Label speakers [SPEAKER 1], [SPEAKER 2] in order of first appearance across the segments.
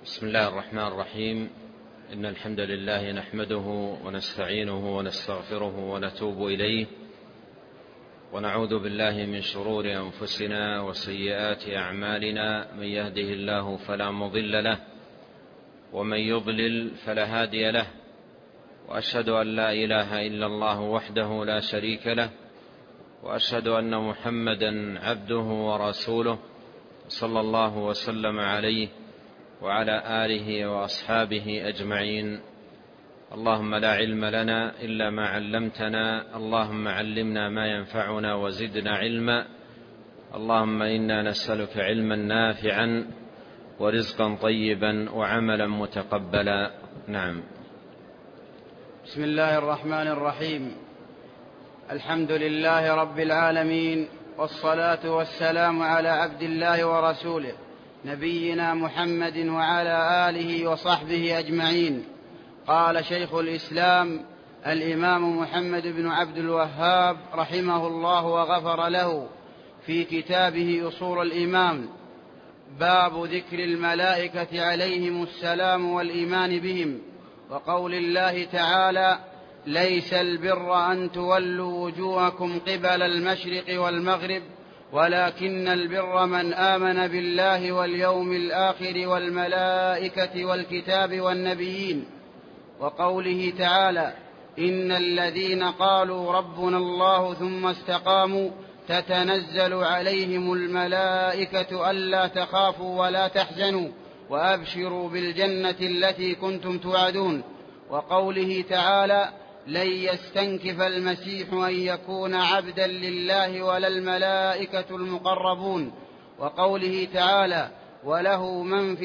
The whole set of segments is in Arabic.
[SPEAKER 1] بسم الله الرحمن الرحيم. إن الحمد لله نحمده ونستعينه ونستغفره ونتوب إليه، ونعوذ بالله من شرور أنفسنا وسيئات أعمالنا. من يهده الله فلا مضل له، ومن يضلل فلا هادي له، وأشهد أن لا إله إلا الله وحده لا شريك له، وأشهد أن محمدا عبده ورسوله، صلى الله وسلم عليه وعلى آله وأصحابه أجمعين. اللهم لا علم لنا إلا ما علمتنا، اللهم علمنا ما ينفعنا وزدنا علما. اللهم إنا نسألك علما نافعا ورزقا طيبا وعملا متقبلا. نعم.
[SPEAKER 2] بسم الله الرحمن الرحيم. الحمد لله رب العالمين، والصلاة والسلام على عبد الله ورسوله نبينا محمد وعلى آله وصحبه أجمعين. قال شيخ الإسلام الإمام محمد بن عبد الوهاب رحمه الله وغفر له في كتابه أصول الإيمان: باب ذكر الملائكة عليهم السلام والإيمان بهم، وقول الله تعالى: ليس البر أن تولوا وجوهكم قبل المشرق والمغرب ولكن البر من آمن بالله واليوم الآخر والملائكة والكتاب والنبيين، وقوله تعالى: إن الذين قالوا ربنا الله ثم استقاموا تتنزل عليهم الملائكة ألا تخافوا ولا تحزنوا وأبشروا بالجنة التي كنتم توعدون، وقوله تعالى: لن يستنكف المسيح أن يكون عبدا لله ولا الملائكة المقربون، وقوله تعالى: وله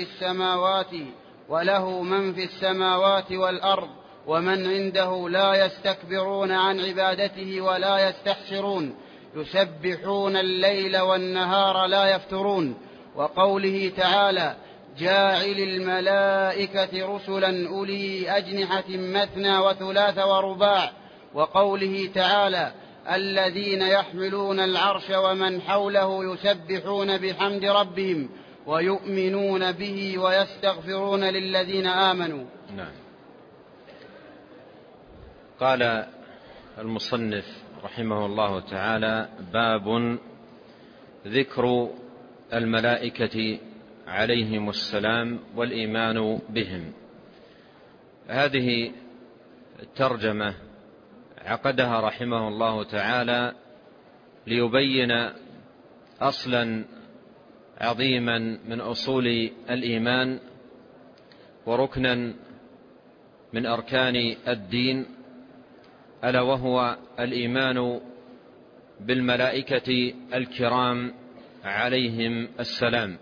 [SPEAKER 2] من في السماوات والأرض ومن عنده لا يستكبرون عن عبادته ولا يستحسرون يسبحون الليل والنهار لا يفترون، وقوله تعالى: جاعل الملائكة رسلا أولي أجنحة مثنى وثلاث ورباع، وقوله تعالى: الذين يحملون العرش ومن حوله يسبحون بحمد ربهم ويؤمنون به ويستغفرون للذين آمنوا.
[SPEAKER 1] نعم. قال المصنف رحمه الله تعالى: باب ذكر الملائكة عليهم السلام والإيمان بهم. هذه الترجمة عقدها رحمه الله تعالى ليبين أصلا عظيما من أصول الإيمان وركنا من أركان الدين، ألا وهو الإيمان بالملائكة الكرام عليهم السلام.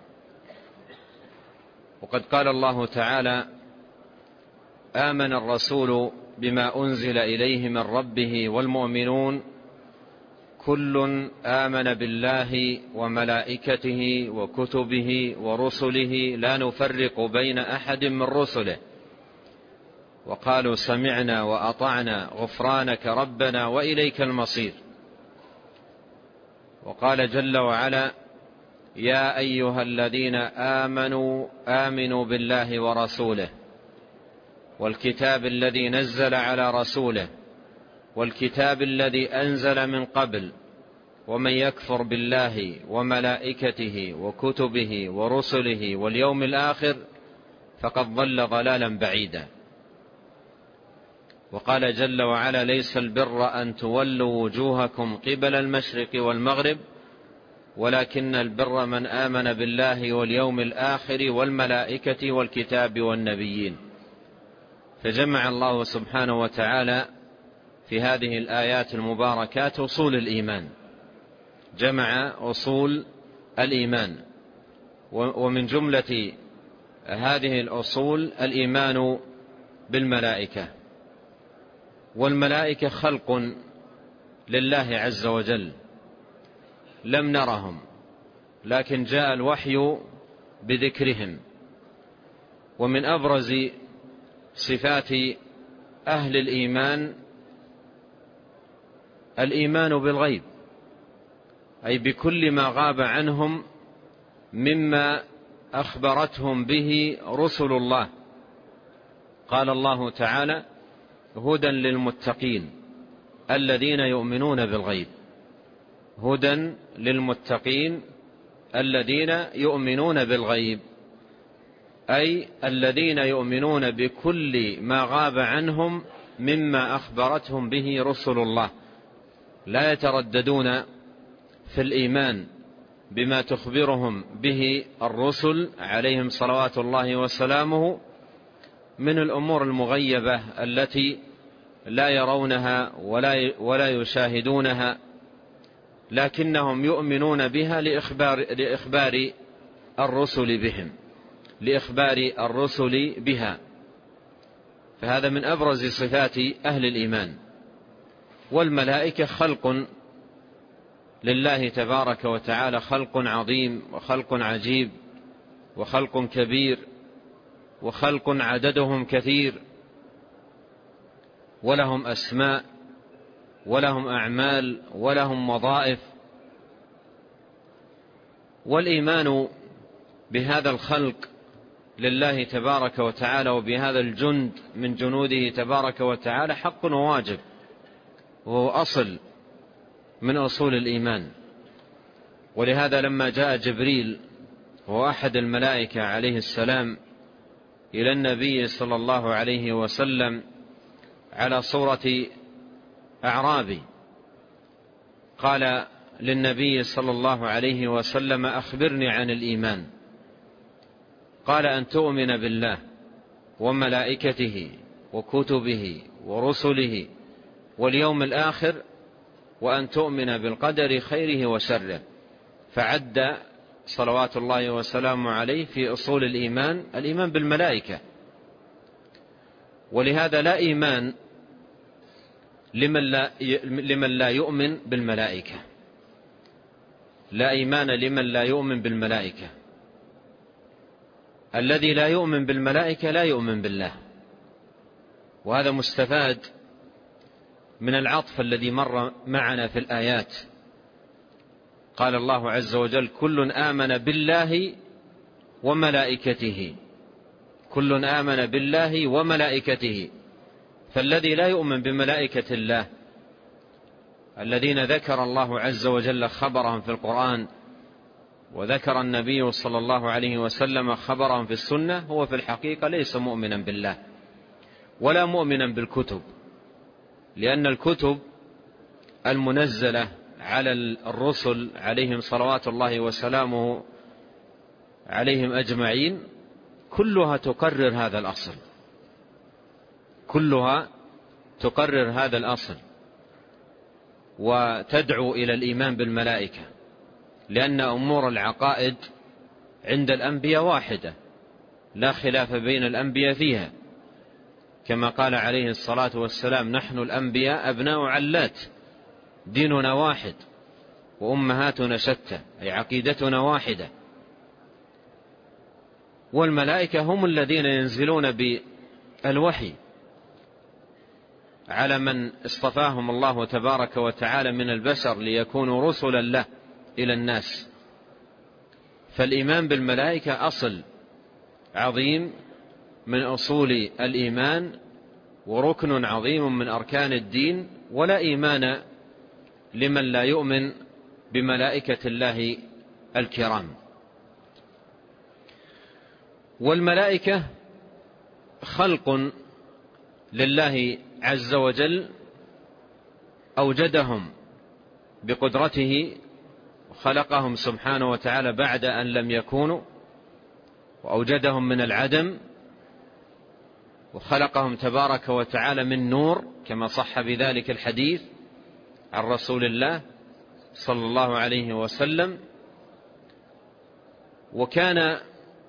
[SPEAKER 1] وقد قال الله تعالى: آمن الرسول بما أنزل إليه من ربه والمؤمنون كل آمن بالله وملائكته وكتبه ورسله لا نفرق بين أحد من رسله وقالوا سمعنا وأطعنا غفرانك ربنا وإليك المصير. وقال جل وعلا: يا أيها الذين آمنوا آمنوا بالله ورسوله والكتاب الذي نزل على رسوله والكتاب الذي أنزل من قبل ومن يكفر بالله وملائكته وكتبه ورسله واليوم الآخر فقد ضل ضلالا بعيدا. وقال جل وعلا: ليس البر أن تولوا وجوهكم قبل المشرق والمغرب ولكن البر من آمن بالله واليوم الآخر والملائكة والكتاب والنبيين. فجمع الله سبحانه وتعالى في هذه الآيات المباركات أصول الإيمان، جمع أصول الإيمان، ومن جملة هذه الأصول الإيمان بالملائكة. والملائكة خلق لله عز وجل لم نرهم، لكن جاء الوحي بذكرهم. ومن أبرز صفات أهل الإيمان الإيمان بالغيب، أي بكل ما غاب عنهم مما أخبرتهم به رسل الله. قال الله تعالى: هدى للمتقين الذين يؤمنون بالغيب. هدى للمتقين الذين يؤمنون بالغيب، أي الذين يؤمنون بكل ما غاب عنهم مما أخبرتهم به رسل الله، لا يترددون في الإيمان بما تخبرهم به الرسل عليهم صلوات الله وسلامه من الأمور المغيبة التي لا يرونها ولا يشاهدونها، لكنهم يؤمنون بها لإخبار الرسل بهم، لإخبار الرسل بها. فهذا من أبرز صفات أهل الإيمان. والملائكة خلق لله تبارك وتعالى، خلق عظيم وخلق عجيب وخلق كبير وخلق عددهم كثير، ولهم أسماء ولهم أعمال ولهم وظائف. والإيمان بهذا الخلق لله تبارك وتعالى وبهذا الجند من جنوده تبارك وتعالى حق وواجب، وهو أصل من أصول الإيمان. ولهذا لما جاء جبريل وهو أحد الملائكة عليه السلام إلى النبي صلى الله عليه وسلم على صورة أعرابي، قال للنبي صلى الله عليه وسلم: أخبرني عن الإيمان. قال: أن تؤمن بالله وملائكته وكتبه ورسله واليوم الآخر، وأن تؤمن بالقدر خيره وشره. فعد صلوات الله وسلامه عليه في أصول الإيمان الإيمان بالملائكة. ولهذا لا إيمان لمن لا يؤمن بالملائكة، لا إيمان لمن لا يؤمن بالملائكة. الذي لا يؤمن بالملائكة لا يؤمن بالله. وهذا مستفاد من العطف الذي مر معنا في الآيات. قال الله عز وجل: كل آمن بالله وملائكته. كل آمن بالله وملائكته. فالذي لا يؤمن بملائكة الله الذين ذكر الله عز وجل خبرهم في القرآن وذكر النبي صلى الله عليه وسلم خبرهم في السنة هو في الحقيقة ليس مؤمنا بالله ولا مؤمنا بالكتب، لأن الكتب المنزلة على الرسل عليهم صلوات الله وسلامه عليهم أجمعين كلها تقرر هذا الأصل، كلها تقرر هذا الأصل وتدعو إلى الإيمان بالملائكة، لأن أمور العقائد عند الأنبياء واحدة لا خلاف بين الأنبياء فيها، كما قال عليه الصلاة والسلام: نحن الأنبياء أبناء علات، ديننا واحد وأمهاتنا شتى، أي عقيدتنا واحدة. والملائكة هم الذين ينزلون بالوحي على من اصطفاهم الله تبارك وتعالى من البشر ليكونوا رسلا له إلى الناس. فالإيمان بالملائكة أصل عظيم من أصول الإيمان وركن عظيم من أركان الدين، ولا إيمان لمن لا يؤمن بملائكة الله الكرام. والملائكة خلق لله عز وجل أوجدهم بقدرته وخلقهم سبحانه وتعالى بعد أن لم يكونوا، وأوجدهم من العدم وخلقهم تبارك وتعالى من نور، كما صح بذلك الحديث عن رسول الله صلى الله عليه وسلم. وكان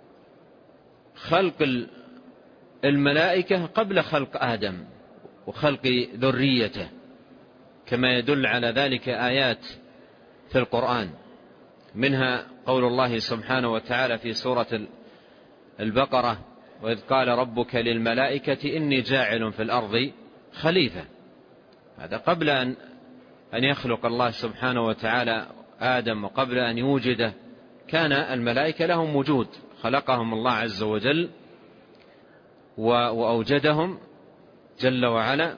[SPEAKER 1] خلق الملائكة قبل خلق آدم وخلق ذريته، كما يدل على ذلك آيات في القرآن، منها قول الله سبحانه وتعالى في سورة البقرة: وإذ قال ربك للملائكة إني جاعل في الأرض خليفة. هذا قبل أن يخلق الله سبحانه وتعالى آدم، وقبل أن يوجده كان الملائكة لهم وجود خلقهم الله عز وجل وأوجدهم جل وعلا،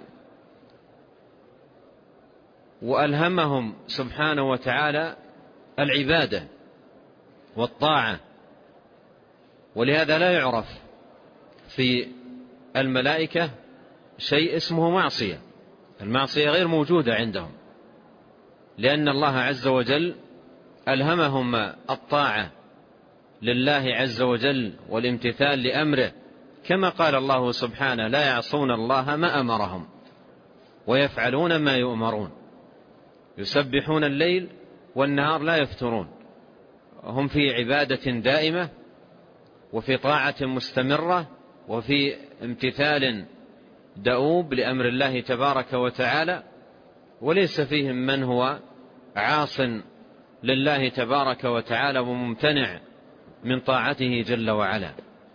[SPEAKER 1] وألهمهم سبحانه وتعالى العبادة والطاعة. ولهذا لا يعرف في الملائكة شيء اسمه معصية، المعصية غير موجودة عندهم، لأن الله عز وجل ألهمهم الطاعة لله عز وجل والامتثال لأمره، كما قال الله سبحانه: لا يعصون الله ما أمرهم ويفعلون ما يؤمرون، يسبحون الليل والنهار لا يفترون، هم في عبادة دائمة وفي طاعة مستمرة وفي امتثال دؤوب لأمر الله تبارك وتعالى، وليس فيهم من هو عاص لله تبارك وتعالى وممتنع من طاعته جل وعلا.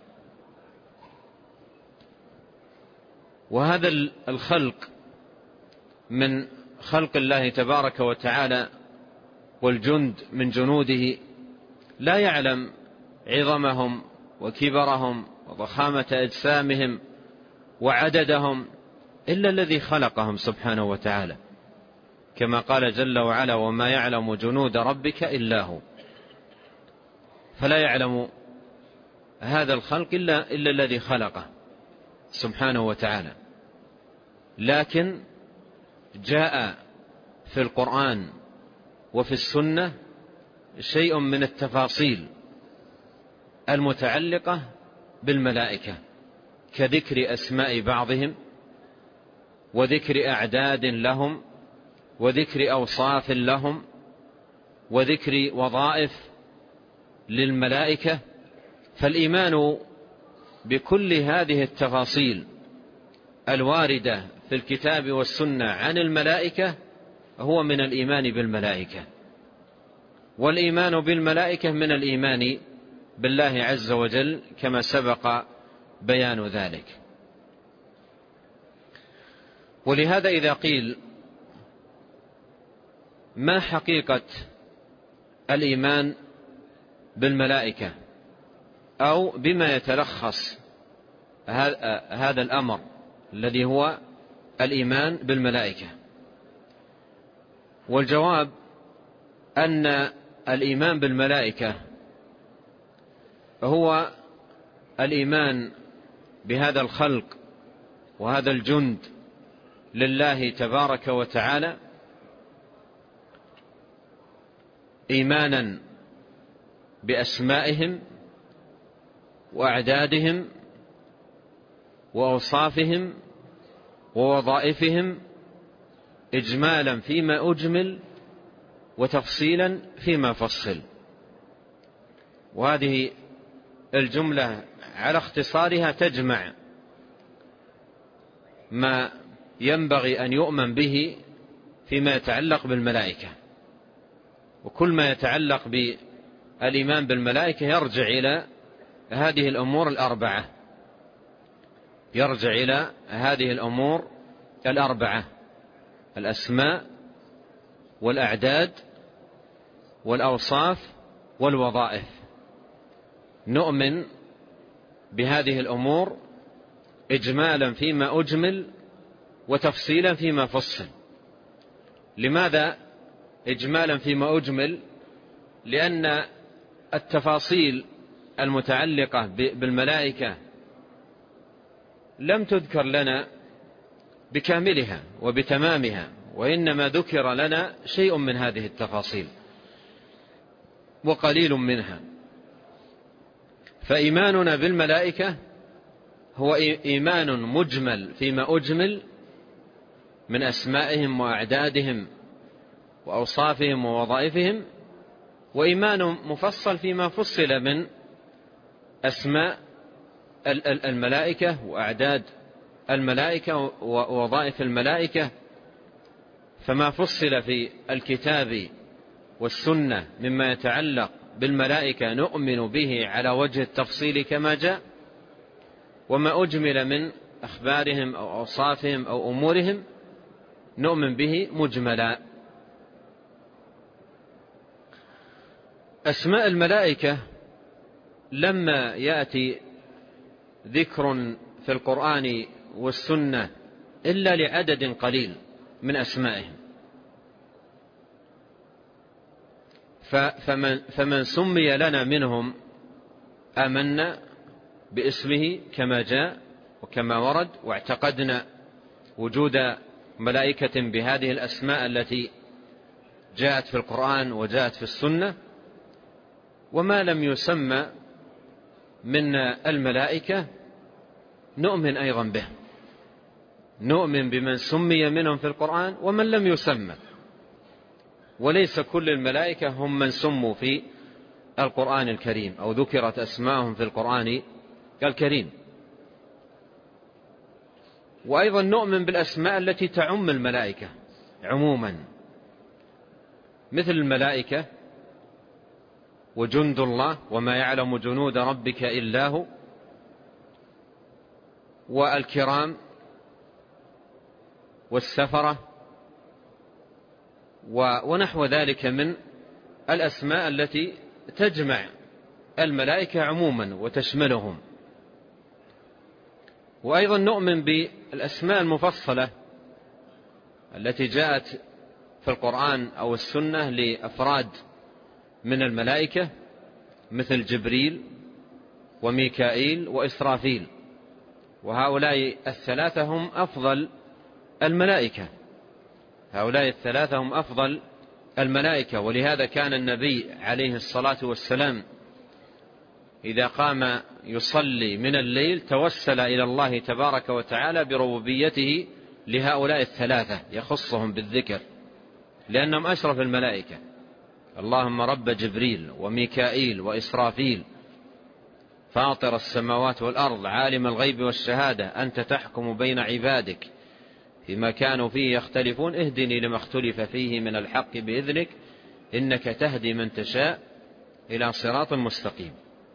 [SPEAKER 1] وهذا الخلق من خلق الله تبارك وتعالى والجند من جنوده لا يعلم عظمهم وكبرهم وضخامة أجسامهم وعددهم إلا الذي خلقهم سبحانه وتعالى، كما قال جل وعلا: وما يعلم جنود ربك إلا هو. فلا يعلم هذا الخلق إلا الذي خلقه سبحانه وتعالى. لكن جاء في القرآن وفي السنة شيء من التفاصيل المتعلقة بالملائكة، كذكر أسماء بعضهم وذكر أعداد لهم وذكر أوصاف لهم وذكر وظائف للملائكة. فالإيمان بكل هذه التفاصيل الواردة في الكتاب والسنة عن الملائكة هو من الإيمان بالملائكة، والإيمان بالملائكة من الإيمان بالله عز وجل كما سبق بيان ذلك. ولهذا إذا قيل ما حقيقة الإيمان بالملائكة أو بما يتلخص هذا الأمر الذي هو الإيمان بالملائكة، والجواب أن الإيمان بالملائكة هو الإيمان بهذا الخلق وهذا الجند لله تبارك وتعالى إيمانا بأسمائهم وأعدادهم وأوصافهم ووظائفهم إجمالا فيما أجمل وتفصيلا فيما فصل. وهذه الجملة على اختصارها تجمع ما ينبغي أن يؤمن به فيما يتعلق بالملائكة، وكل ما يتعلق بالإيمان بالملائكة يرجع إلى هذه الأمور الأربعة، يرجع إلى هذه الأمور الأربعة: الأسماء والأعداد والأوصاف والوظائف. نؤمن بهذه الأمور إجمالا فيما أجمل وتفصيلا فيما فصل. لماذا إجمالا فيما أجمل؟ لأن التفاصيل المتعلقة بالملائكة لم تذكر لنا بكاملها وبتمامها، وإنما ذكر لنا شيء من هذه التفاصيل وقليل منها. فإيماننا بالملائكة هو إيمان مجمل فيما أجمل من أسمائهم وأعدادهم وأوصافهم ووظائفهم، وإيمان مفصل فيما فصل من أسماء الملائكة وأعداد الملائكة ووظائف الملائكة. فما فصل في الكتاب والسنة مما يتعلق بالملائكة نؤمن به على وجه التفصيل كما جاء، وما أجمل من أخبارهم أو أوصافهم أو أمورهم نؤمن به مجملا. أسماء الملائكة لما يأتي ذكر في القرآن والسنة إلا لعدد قليل من أسمائهم، فمن سمي لنا منهم آمنا باسمه كما جاء وكما ورد، واعتقدنا وجود ملائكة بهذه الأسماء التي جاءت في القرآن وجاءت في السنة. وما لم يسمى من الملائكة نؤمن أيضا به، نؤمن بمن سمي منهم في القرآن ومن لم يسمى، وليس كل الملائكة هم من سموا في القرآن الكريم أو ذكرت أسماءهم في القرآن الكريم. وأيضا نؤمن بالأسماء التي تعم الملائكة عموما، مثل الملائكة وجند الله وما يعلم جنود ربك إلا هو، والكرام والسفرة ونحو ذلك من الأسماء التي تجمع الملائكة عموما وتشملهم. وأيضا نؤمن بالأسماء المفصلة التي جاءت في القرآن أو السنة لأفراد من الملائكة مثل جبريل وميكائيل وإسرافيل، وهؤلاء الثلاثة هم أفضل الملائكة، هؤلاء الثلاثة هم أفضل الملائكة. ولهذا كان النبي عليه الصلاة والسلام إذا قام يصلي من الليل توسل إلى الله تبارك وتعالى بربوبيته لهؤلاء الثلاثة، يخصهم بالذكر لأنهم أشرف الملائكة. اللهم رب جبريل وميكائيل وإسرافيل فاطر السماوات والأرض عالم الغيب والشهادة أنت تحكم بين عبادك فيما كانوا فيه يختلفون اهدني لما اختلف فيه من الحق بإذنك إنك تهدي من تشاء إلى صراط مستقيم.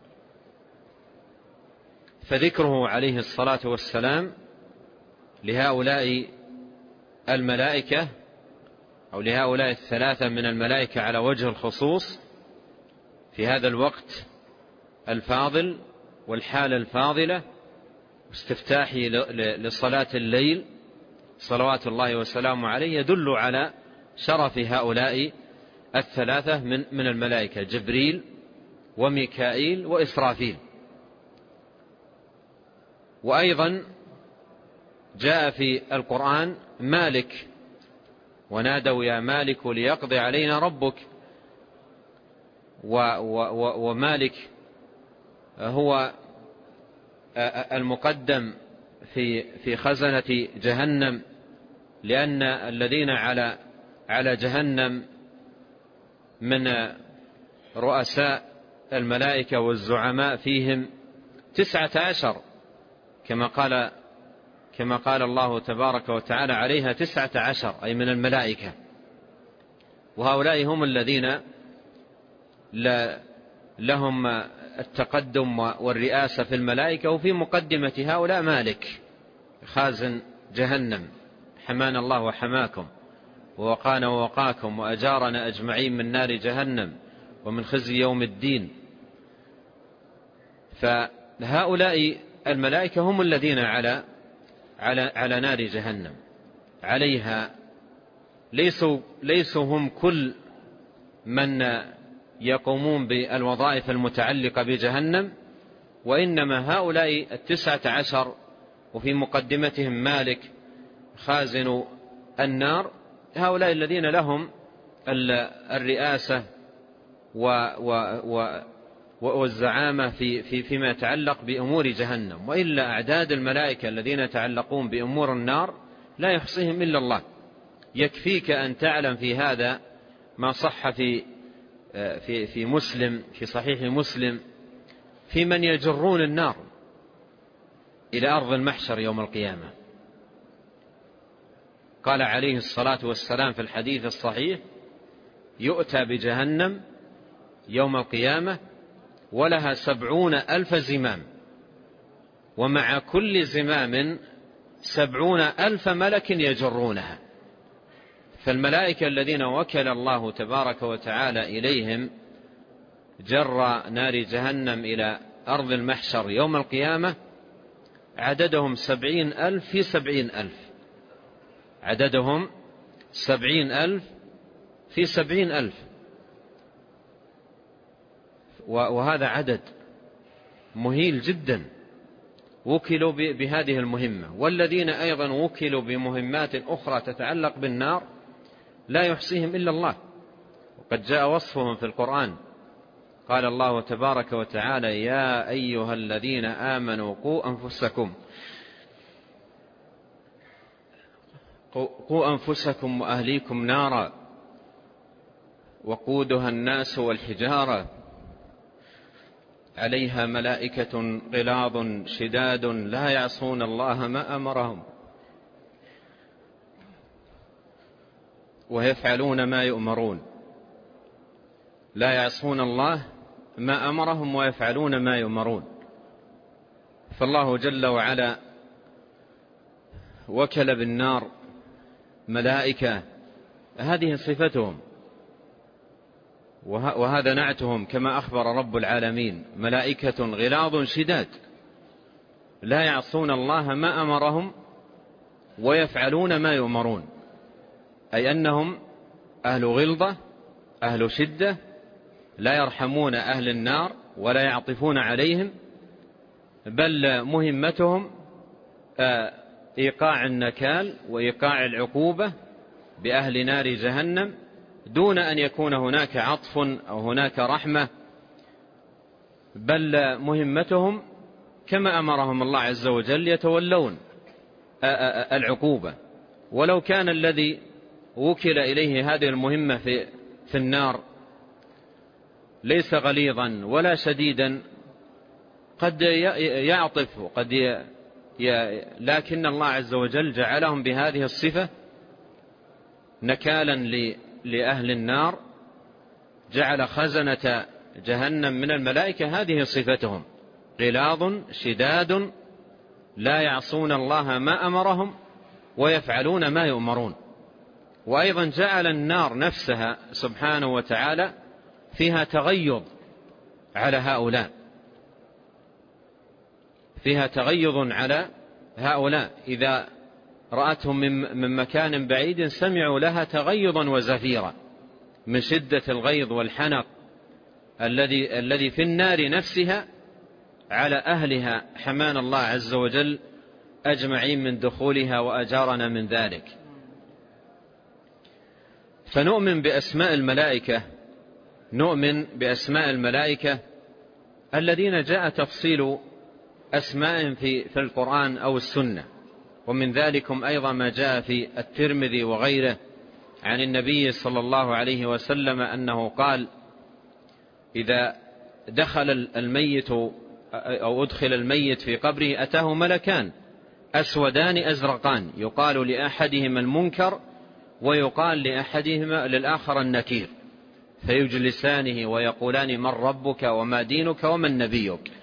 [SPEAKER 1] فذكره عليه الصلاة والسلام لهؤلاء الملائكة أو لهؤلاء الثلاثة من الملائكة على وجه الخصوص في هذا الوقت الفاضل والحالة الفاضلة واستفتاحي لصلاة الليل صلوات الله وسلامه عليه يدل على شرف هؤلاء الثلاثة من الملائكة جبريل وميكائيل وإسرافيل. وأيضا جاء في القرآن مالك ونادوا يا مالك ليقضي علينا ربك، ومالك هو المقدم في خزنة جهنم، لأن الذين على جهنم من رؤساء الملائكة والزعماء فيهم 19 كما قال الله تبارك وتعالى عليها 19 أي من الملائكة. وهؤلاء هم الذين لهم التقدم والرئاسة في الملائكة، وفي مقدمة هؤلاء مالك خازن جهنم حمانا الله وحماكم ووقانا ووقاكم وأجارنا أجمعين من نار جهنم ومن خزي يوم الدين. فهؤلاء الملائكة هم الذين على نار جهنم عليها، ليسوا هم كل من يقومون بالوظائف المتعلقة بجهنم، وإنما هؤلاء 19 وفي مقدمتهم مالك خازن النار، هؤلاء الذين لهم الرئاسة والزعامة فيما يتعلق بأمور جهنم. وإلا أعداد الملائكة الذين يتعلقون بأمور النار لا يحصيهم إلا الله. يكفيك أن تعلم في هذا ما صح في مسلم في صحيح مسلم في من يجرون النار إلى أرض المحشر يوم القيامة. قال عليه الصلاة والسلام في الحديث الصحيح يؤتى بجهنم يوم القيامة ولها 70,000 زمام، ومع كل زمام 70,000 ملك يجرونها. فالملائكة الذين وكل الله تبارك وتعالى إليهم جر نار جهنم إلى أرض المحشر يوم القيامة عددهم 70,000 في 70,000، عددهم 70,000 في 70,000، وهذا عدد مهيل جدا وكلوا بهذه المهمة. والذين أيضا وكلوا بمهمات أخرى تتعلق بالنار لا يحصيهم إلا الله، وقد جاء وصفهم في القرآن. قال الله تبارك وتعالى: يا أيها الذين آمنوا قوا أنفسكم وأهليكم نارا وقودها الناس والحجارة عليها ملائكة غلاظ شداد لا يعصون الله ما أمرهم ويفعلون ما يؤمرون. لا يعصون الله ما أمرهم ويفعلون ما يؤمرون. فالله جل وعلا وكل بالنار ملائكة، هذه صفتهم وهذا نعتهم كما أخبر رب العالمين: ملائكة غلاظ شداد لا يعصون الله ما أمرهم ويفعلون ما يؤمرون، أي أنهم أهل غلظة أهل شدة لا يرحمون أهل النار ولا يعطفون عليهم، بل مهمتهم إيقاع النكال وإيقاع العقوبة بأهل نار جهنم دون أن يكون هناك عطف أو هناك رحمة، بل مهمتهم كما أمرهم الله عز وجل يتولون العقوبة. ولو كان الذي وكل إليه هذه المهمة في النار ليس غليظا ولا شديدا قد يعطف لكن الله عز وجل جعلهم بهذه الصفة نكالا لأهل النار، جعل خزنة جهنم من الملائكة هذه صفتهم: غلاظ شداد لا يعصون الله ما أمرهم ويفعلون ما يؤمرون. وأيضا جعل النار نفسها سبحانه وتعالى فيها تغيظ على هؤلاء، فيها تغيظ على هؤلاء، إذا رأتهم من مكان بعيد سمعوا لها تغيظا وزفيرا من شدة الغيظ والحنق الذي في النار نفسها على أهلها، حمانا الله عز وجل أجمعين من دخولها وأجارنا من ذلك. فنؤمن بأسماء الملائكة، نؤمن بأسماء الملائكة الذين جاء تفصيل أسماء في القرآن أو السنة، ومن ذلكم أيضا ما جاء في الترمذي وغيره عن النبي صلى الله عليه وسلم أنه قال: إذا دخل الميت أو أدخل الميت في قبره أتاه ملكان أسودان أزرقان يقال لأحدهما المنكر ويقال للآخر النكير، فيجلسانه ويقولان: من ربك وما دينك ومن نبيك.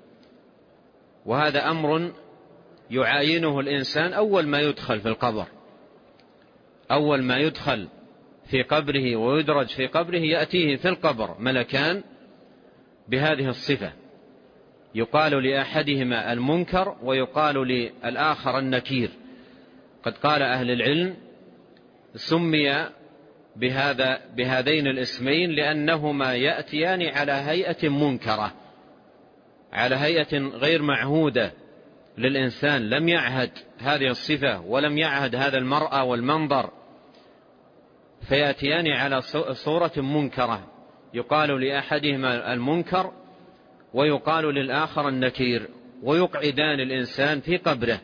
[SPEAKER 1] وهذا أمر يعاينه الإنسان أول ما يدخل في القبر، أول ما يدخل في قبره ويدرج في قبره يأتيه في القبر ملكان بهذه الصفة، يقال لأحدهما المنكر ويقال للآخر النكير. قد قال أهل العلم: سمي بهذين الاسمين لأنهما يأتيان على هيئة منكرة، على هيئة غير معهودة للإنسان، لم يعهد هذه الصفة ولم يعهد هذا المرأة والمنظر، فيأتيان على صورة منكرة، يقال لأحدهما المنكر ويقال للآخر النكير، ويقعدان الإنسان في قبره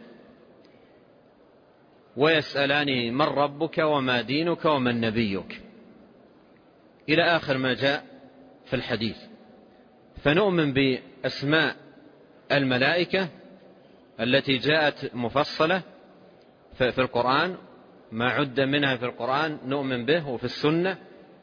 [SPEAKER 1] ويسألانه: من ربك وما دينك ومن نبيك، إلى آخر ما جاء في الحديث. فنؤمن بأسماء الملائكة التي جاءت مفصلة في القرآن، ما عد منها في القرآن نؤمن به وفي السنة،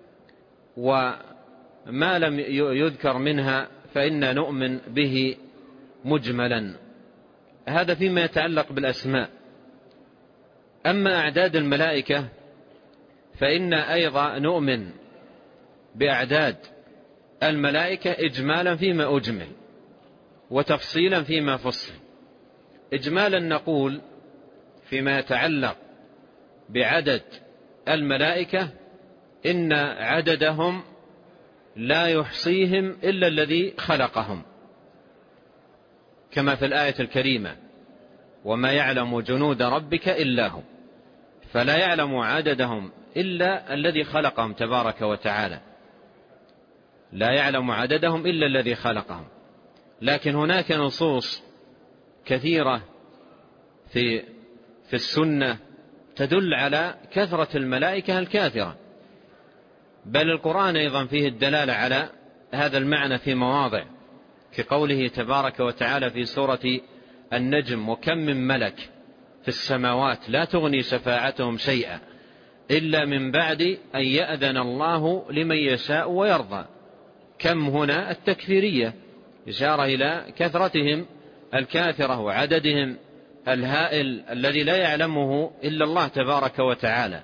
[SPEAKER 1] وما لم يذكر منها فإنا نؤمن به مجملا. هذا فيما يتعلق بالأسماء. أما أعداد الملائكة فإن أيضا نؤمن بأعداد الملائكة إجمالا فيما أجمل وتفصيلا فيما فصل. إجمالا نقول فيما يتعلق بعدد الملائكة إن عددهم لا يحصيهم إلا الذي خلقهم، كما في الآية الكريمة: وما يعلم جنود ربك إلا هو. فلا يعلم عددهم إلا الذي خلقهم تبارك وتعالى، لا يعلم عددهم إلا الذي خلقهم. لكن هناك نصوص كثيرة في السنة تدل على كثرة الملائكة الكاثرة، بل القرآن أيضا فيه الدلالة على هذا المعنى في مواضع، كقوله تبارك وتعالى في سورة النجم: وكم من ملك في السماوات لا تغني شفاعتهم شيئا إلا من بعد أن يأذن الله لمن يشاء ويرضى. كم هنا التكفيرية، إشارة إلى كثرتهم الكاثرة وعددهم الهائل الذي لا يعلمه إلا الله تبارك وتعالى.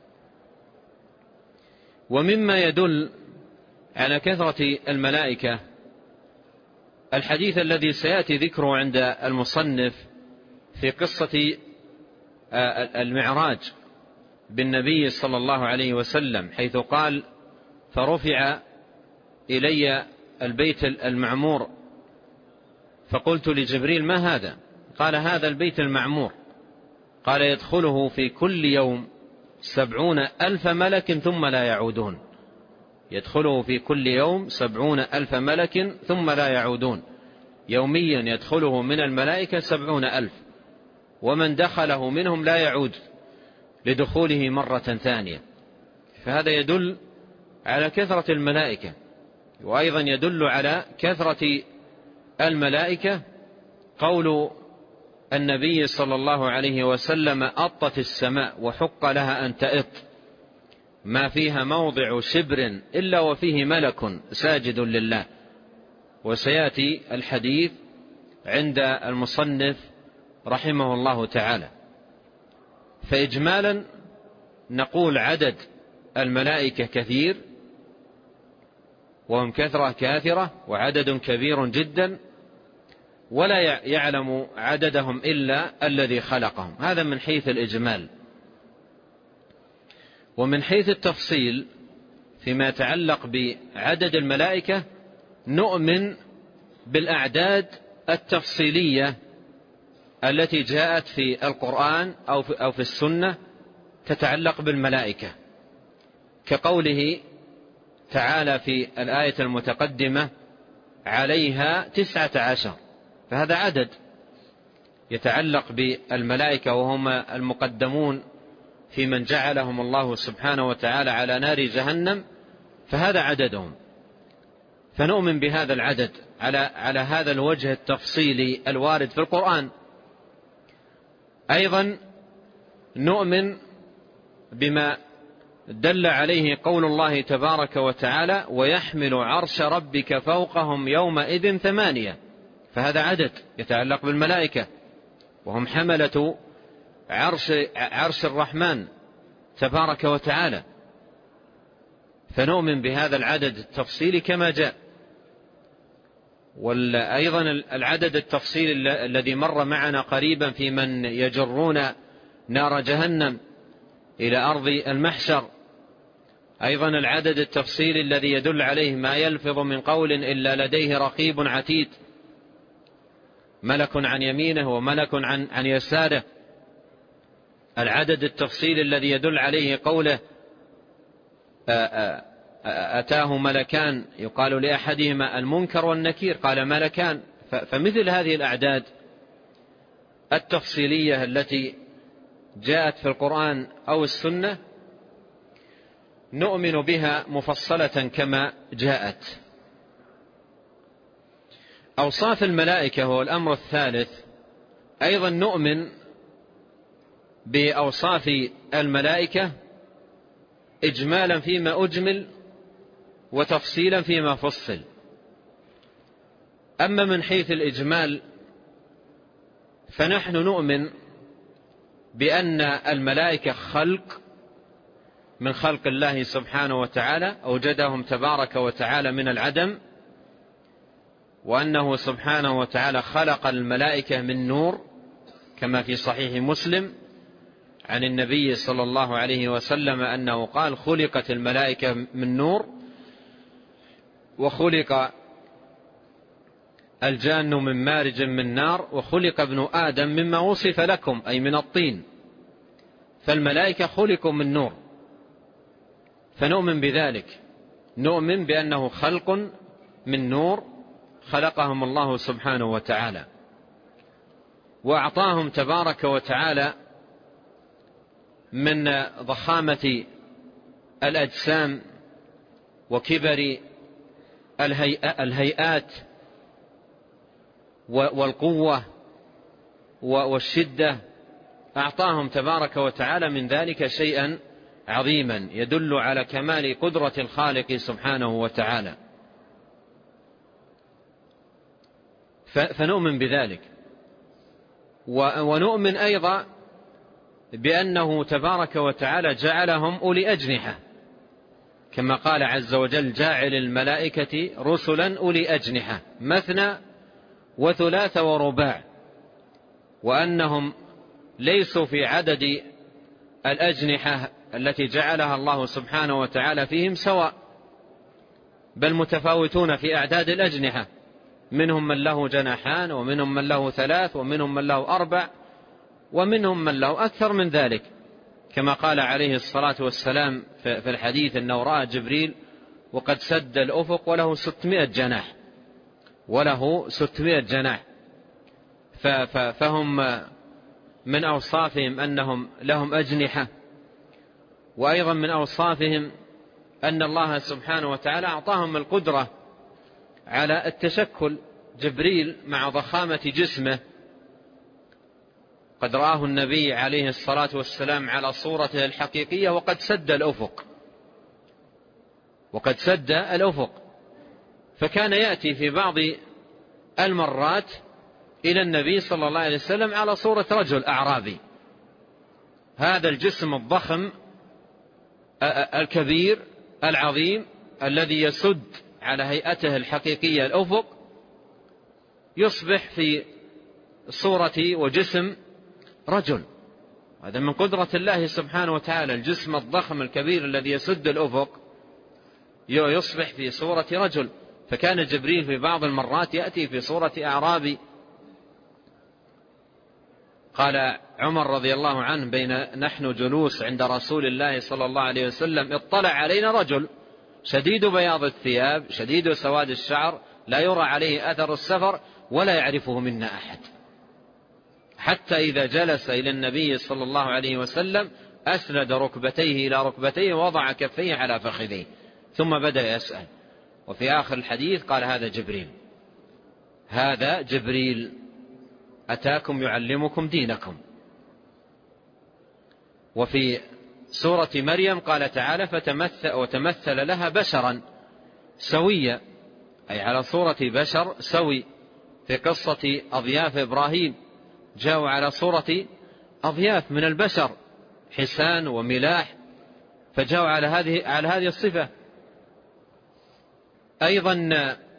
[SPEAKER 1] ومما يدل على كثرة الملائكة الحديث الذي سيأتي ذكره عند المصنف في قصة المعراج بالنبي صلى الله عليه وسلم، حيث قال: فرفع إلي البيت المعمور فقلت لجبريل: ما هذا؟ قال: هذا البيت المعمور. قال: يدخله في كل يوم 70,000 ملك ثم لا يعودون. يدخله في كل يوم 70,000 ملك ثم لا يعودون. يوميا يدخله من الملائكة 70,000، ومن دخله منهم لا يعود لدخوله مرة ثانية. فهذا يدل على كثرة الملائكة. وأيضا يدل على كثرة الملائكة قول النبي صلى الله عليه وسلم: أطت السماء وحق لها أن تأط، ما فيها موضع شبر إلا وفيه ملك ساجد لله. وسيأتي الحديث عند المصنف رحمه الله تعالى. فإجمالا نقول عدد الملائكة كثير، وهم كثرة كاثرة وعدد كبير جدا، ولا يعلم عددهم إلا الذي خلقهم. هذا من حيث الإجمال. ومن حيث التفصيل فيما يتعلق بعدد الملائكة نؤمن بالأعداد التفصيلية التي جاءت في القرآن أو في السنة تتعلق بالملائكة، كقوله تعالى في الآية المتقدمة: عليها 19. فهذا عدد يتعلق بالملائكة، وهم المقدمون في من جعلهم الله سبحانه وتعالى على نار جهنم، فهذا عددهم. فنؤمن بهذا العدد على هذا الوجه التفصيلي الوارد في القرآن. أيضا نؤمن بما دل عليه قول الله تبارك وتعالى: ويحمل عرش ربك فوقهم يومئذ 8. فهذا عدد يتعلق بالملائكة، وهم حملة عرش الرحمن تبارك وتعالى. فنؤمن بهذا العدد التفصيلي كما جاء. وأيضا العدد التفصيلي الذي مر معنا قريبا في من يجرون نار جهنم إلى أرض المحشر. أيضا العدد التفصيلي الذي يدل عليه: ما يلفظ من قول إلا لديه رقيب عتيد، ملك عن يمينه وملك عن يساره. العدد التفصيلي الذي يدل عليه قوله: أتاه ملكان يقال لأحدهما المنكر والنكير، قال ملكان. فمثل هذه الأعداد التفصيلية التي جاءت في القرآن أو السنة نؤمن بها مفصلة كما جاءت. أوصاف الملائكة هو الأمر الثالث. أيضا نؤمن بأوصاف الملائكة إجمالا فيما أجمل وتفصيلا فيما فصل. أما من حيث الإجمال فنحن نؤمن بأن الملائكة خلق من خلق الله سبحانه وتعالى، أوجدهم تبارك وتعالى من العدم، وأنه سبحانه وتعالى خلق الملائكة من نور، كما في صحيح مسلم عن النبي صلى الله عليه وسلم أنه قال: خلقت الملائكة من نور، وخلق الجان من مارج من نار، وخلق ابن آدم مما وصف لكم، أي من الطين. فالملائكة خلقوا من نور، فنؤمن بذلك، نؤمن بأنه خلق من نور خلقهم الله سبحانه وتعالى، وأعطاهم تبارك وتعالى من ضخامة الأجسام وكبر الهيئات والقوة والشدة، أعطاهم تبارك وتعالى من ذلك شيئا عظيما يدل على كمال قدرة الخالق سبحانه وتعالى، فنؤمن بذلك. ونؤمن أيضا بأنه تبارك وتعالى جعلهم أولي أجنحة، كما قال عز وجل: جاعل الملائكة رسلا أولي أجنحة مثنى وثلاث ورباع، وأنهم ليسوا في عدد الأجنحة التي جعلها الله سبحانه وتعالى فيهم سواء، بل متفاوتون في أعداد الأجنحة، منهم من له جناحان، ومنهم من له ثلاث، ومنهم من له أربع، ومنهم من له أكثر من ذلك، كما قال عليه الصلاة والسلام في الحديث أنه رأى جبريل وقد سد الأفق وله 600 جناح، وله 600 جناح. فهم من أوصافهم أنهم لهم أجنحة، وأيضا من أوصافهم أن الله سبحانه وتعالى أعطاهم القدرة على التشكل. جبريل مع ضخامة جسمه قد رآه النبي عليه الصلاة والسلام على صورته الحقيقية وقد سد الأفق، فكان يأتي في بعض المرات إلى النبي صلى الله عليه وسلم على صورة رجل أعرابي. هذا الجسم الضخم الكبير العظيم الذي يسد على هيئته الحقيقية الأفق يصبح في صورة وجسم رجل. هذا من قدرة الله سبحانه وتعالى، الجسم الضخم الكبير الذي يسد الأفق يصبح في صورة رجل. فكان جبريل في بعض المرات يأتي في صورة أعرابي. قال عمر رضي الله عنه: بين نحن جلوس عند رسول الله صلى الله عليه وسلم اطلع علينا رجل شديد بياض الثياب شديد سواد الشعر لا يرى عليه أثر السفر ولا يعرفه منا أحد، حتى إذا جلس إلى النبي صلى الله عليه وسلم أسند ركبتيه إلى ركبتيه ووضع كفيه على فخذيه ثم بدأ يسأل. وفي آخر الحديث قال: هذا جبريل أتاكم يعلمكم دينكم. وفي سورة مريم قال تعالى: وتمثل لها بشرا سويا، أي على صورة بشر سوي. في قصة أضياف إبراهيم جاءوا على صورة أضياف من البشر حسان وملاح، فجاءوا على هذه الصفة. أيضا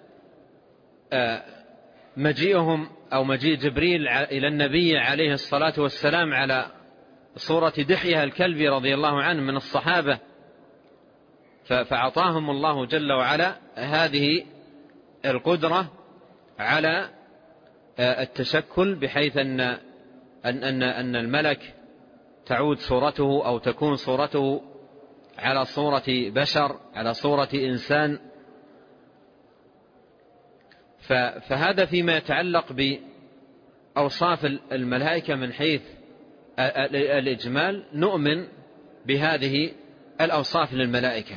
[SPEAKER 1] مجيئهم أو مجيء جبريل إلى النبي عليه الصلاة والسلام على صورة دحية الكلبي رضي الله عنه من الصحابة، فأعطاهم الله جل وعلا هذه القدرة على التشكل، بحيث أن الملك تعود صورته أو تكون صورته على صورة بشر، على صورة إنسان. فهذا فيما يتعلق بأوصاف الملائكة من حيث الإجمال. نؤمن بهذه الأوصاف للملائكة.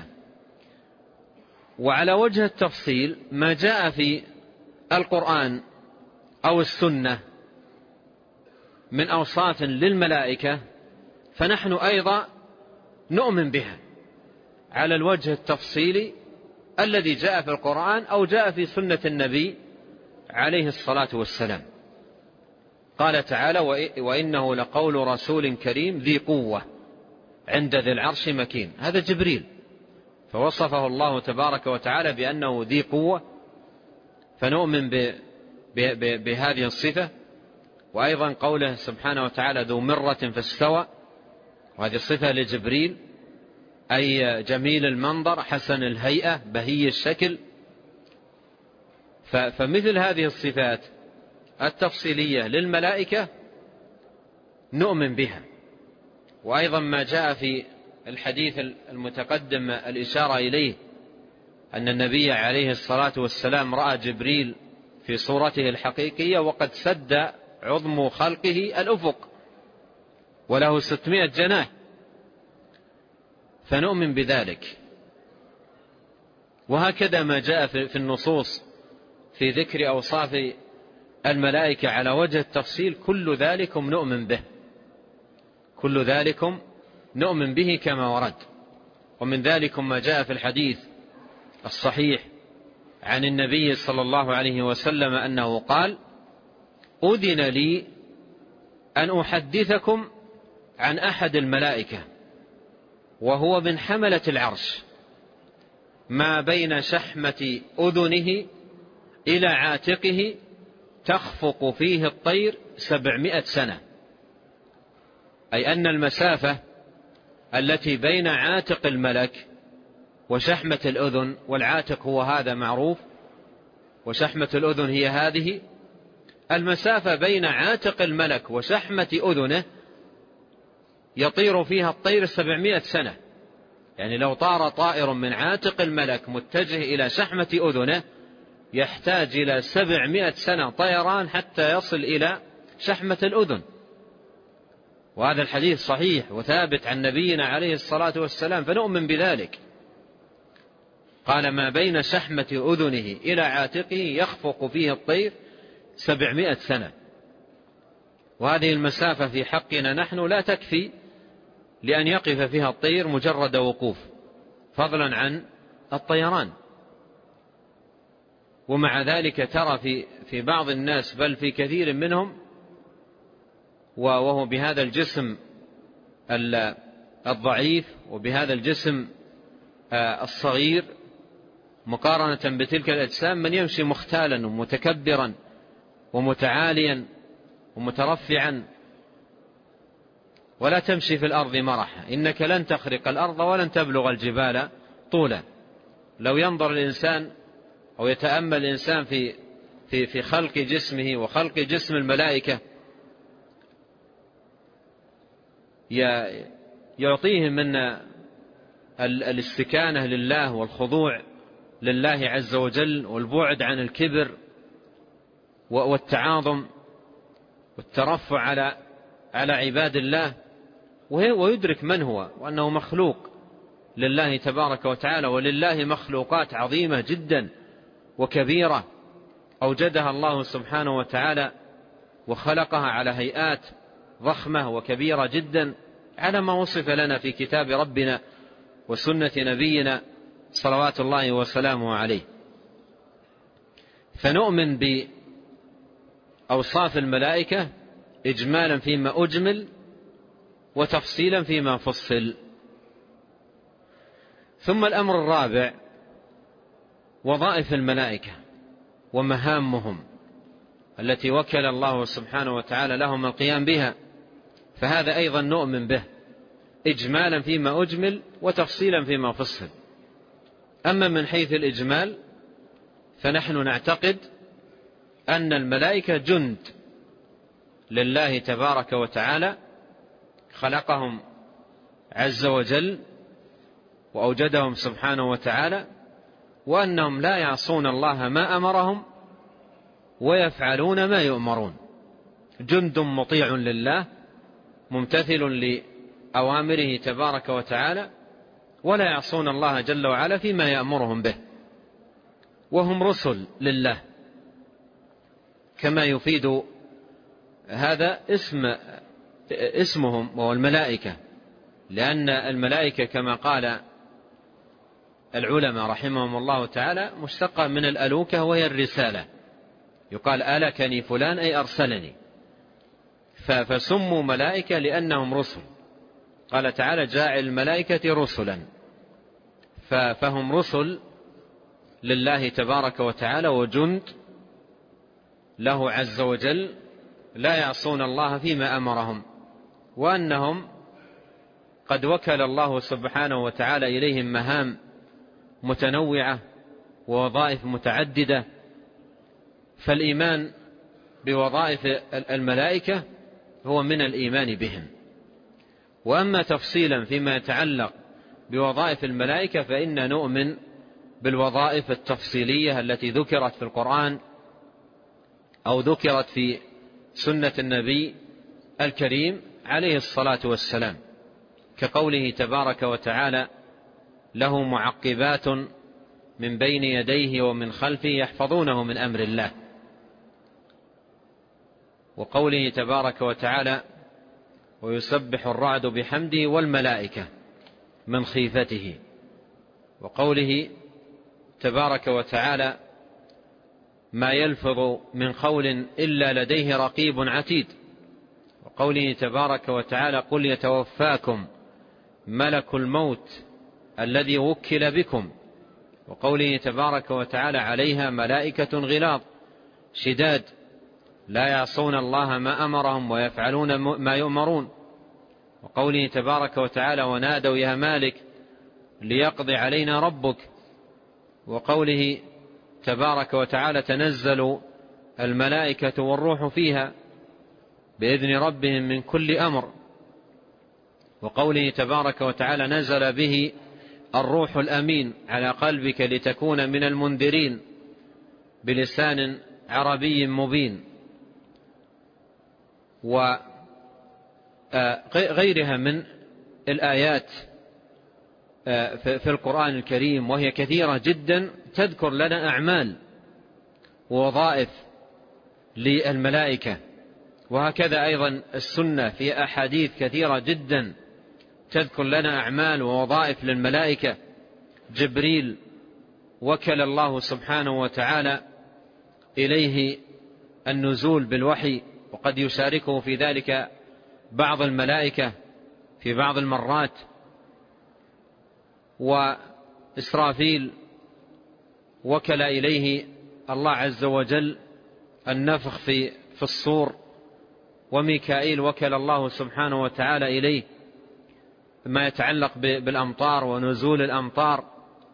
[SPEAKER 1] وعلى وجه التفصيل ما جاء في القرآن أو السنة من أوصاف للملائكة فنحن أيضا نؤمن بها على الوجه التفصيلي الذي جاء في القرآن أو جاء في سنة النبي عليه الصلاة والسلام. قال تعالى: وإنه لقول رسول كريم ذي قوة عند ذي العرش مكين. هذا جبريل، فوصفه الله تبارك وتعالى بأنه ذي قوة، فنؤمن بهذه الصفة. وأيضا قوله سبحانه وتعالى ذو مرة فاستوى، وهذه الصفة لجبريل، أي جميل المنظر حسن الهيئة بهي الشكل. فمثل هذه الصفات التفصيلية للملائكة نؤمن بها. وأيضا ما جاء في الحديث المتقدم الإشارة إليه أن النبي عليه الصلاة والسلام رأى جبريل في صورته الحقيقية وقد سد عظم خلقه الأفق وله 600 جناح، فنؤمن بذلك. وهكذا ما جاء في النصوص في ذكر أوصاف الملائكة على وجه التفصيل، كل ذلكم نؤمن به، كل ذلكم نؤمن به كما ورد. ومن ذلكم ما جاء في الحديث الصحيح عن النبي صلى الله عليه وسلم أنه قال: أذن لي أن أحدثكم عن أحد الملائكة وهو من حملة العرش، ما بين شحمة أذنه إلى عاتقه تخفق فيه الطير 700 سنة. أي أن المسافة التي بين عاتق الملك وشحمة الأذن، والعاتق هو هذا معروف وشحمة الأذن هي هذه، المسافة بين عاتق الملك وشحمة أذنه يطير فيها الطير 700 سنة. يعني لو طار طائر من عاتق الملك متجه إلى شحمة أذنه يحتاج إلى 700 سنة طيران حتى يصل إلى شحمة الأذن. وهذا الحديث صحيح وثابت عن نبينا عليه الصلاة والسلام، فنؤمن بذلك. قال: ما بين شحمة أذنه إلى عاتقه يخفق فيه الطير 700 سنة. وهذه المسافة في حقنا نحن لا تكفي لأن يقف فيها الطير مجرد وقوف، فضلا عن الطيران. ومع ذلك ترى في بعض الناس، بل في كثير منهم، وهو بهذا الجسم الضعيف وبهذا الجسم الصغير مقارنة بتلك الأجسام، من يمشي مختالا ومتكبرا ومتعاليا ومترفعا: ولا تمشي في الأرض مرحا إنك لن تخرق الأرض ولن تبلغ الجبال طولا. لو ينظر الإنسان أو يتأمل الإنسان في خلق جسمه وخلق جسم الملائكة يعطيه من الاستكانة لله والخضوع لله عز وجل والبعد عن الكبر والتعاظم والترفع على عباد الله، ويدرك من هو وأنه مخلوق لله تبارك وتعالى. ولله مخلوقات عظيمة جدا وكبيرة أوجدها الله سبحانه وتعالى وخلقها على هيئات ضخمة وكبيرة جدا على ما وصف لنا في كتاب ربنا وسنة نبينا صلوات الله وسلامه عليه. فنؤمن بأوصاف الملائكة إجمالا فيما أجمل وتفصيلا فيما فصل. ثم الأمر الرابع وظائف الملائكة ومهامهم التي وكل الله سبحانه وتعالى لهم القيام بها، فهذا أيضا نؤمن به إجمالا فيما أجمل وتفصيلا فيما فصل. أما من حيث الإجمال فنحن نعتقد أن الملائكة جند لله تبارك وتعالى، خلقهم عز وجل وأوجدهم سبحانه وتعالى، وأنهم لا يعصون الله ما أمرهم ويفعلون ما يؤمرون. جند مطيع لله ممتثل لأوامره تبارك وتعالى، ولا يعصون الله جل وعلا فيما يأمرهم به، وهم رسل لله، كما يفيد هذا اسمهم وهو الملائكة، لأن الملائكة كما قال العلماء رحمهم الله تعالى مشتقة من الألوكة وهي الرسالة، يقال ألكني فلان أي أرسلني، فسموا ملائكة لأنهم رسل قال تعالى جاعل الملائكة رسلا، فهم رسل لله تبارك وتعالى وجند له عز وجل، لا يعصون الله فيما أمرهم، وأنهم قد وكل الله سبحانه وتعالى إليهم مهام متنوعة ووظائف متعددة. فالإيمان بوظائف الملائكة هو من الإيمان بهم. وأما تفصيلا فيما يتعلق بوظائف الملائكة فإن نؤمن بالوظائف التفصيلية التي ذكرت في القرآن أو ذكرت في سنة النبي الكريم عليه الصلاة والسلام، كقوله تبارك وتعالى له معقبات من بين يديه ومن خلفه يحفظونه من أمر الله، وقوله تبارك وتعالى ويسبح الرعد بحمده والملائكة من خيفته، وقوله تبارك وتعالى ما يلفظ من قول إلا لديه رقيب عتيد، وقوله تبارك وتعالى قل يتوفاكم ملك الموت الذي وكل بكم، وقوله تبارك وتعالى عليها ملائكة غلاظ شداد لا يعصون الله ما أمرهم ويفعلون ما يؤمرون، وقوله تبارك وتعالى ونادوا يا مالك ليقضي علينا ربك، وقوله تبارك وتعالى تنزل الملائكة والروح فيها بإذن ربهم من كل أمر، وقوله تبارك وتعالى نزل به الروح الأمين على قلبك لتكون من المنذرين بلسان عربي مبين، وغيرها من الآيات في القرآن الكريم وهي كثيرة جدا تذكر لنا أعمال ووظائف للملائكة. وهكذا أيضا السنة في أحاديث كثيرة جدا تذكر لنا أعمال ووظائف للملائكة. جبريل وكل الله سبحانه وتعالى إليه النزول بالوحي، وقد يشاركه في ذلك بعض الملائكة في بعض المرات. وإسرافيل وكل إليه الله عز وجل النفخ في الصور، وميكائيل وكل الله سبحانه وتعالى إليه ما يتعلق بالأمطار ونزول الأمطار.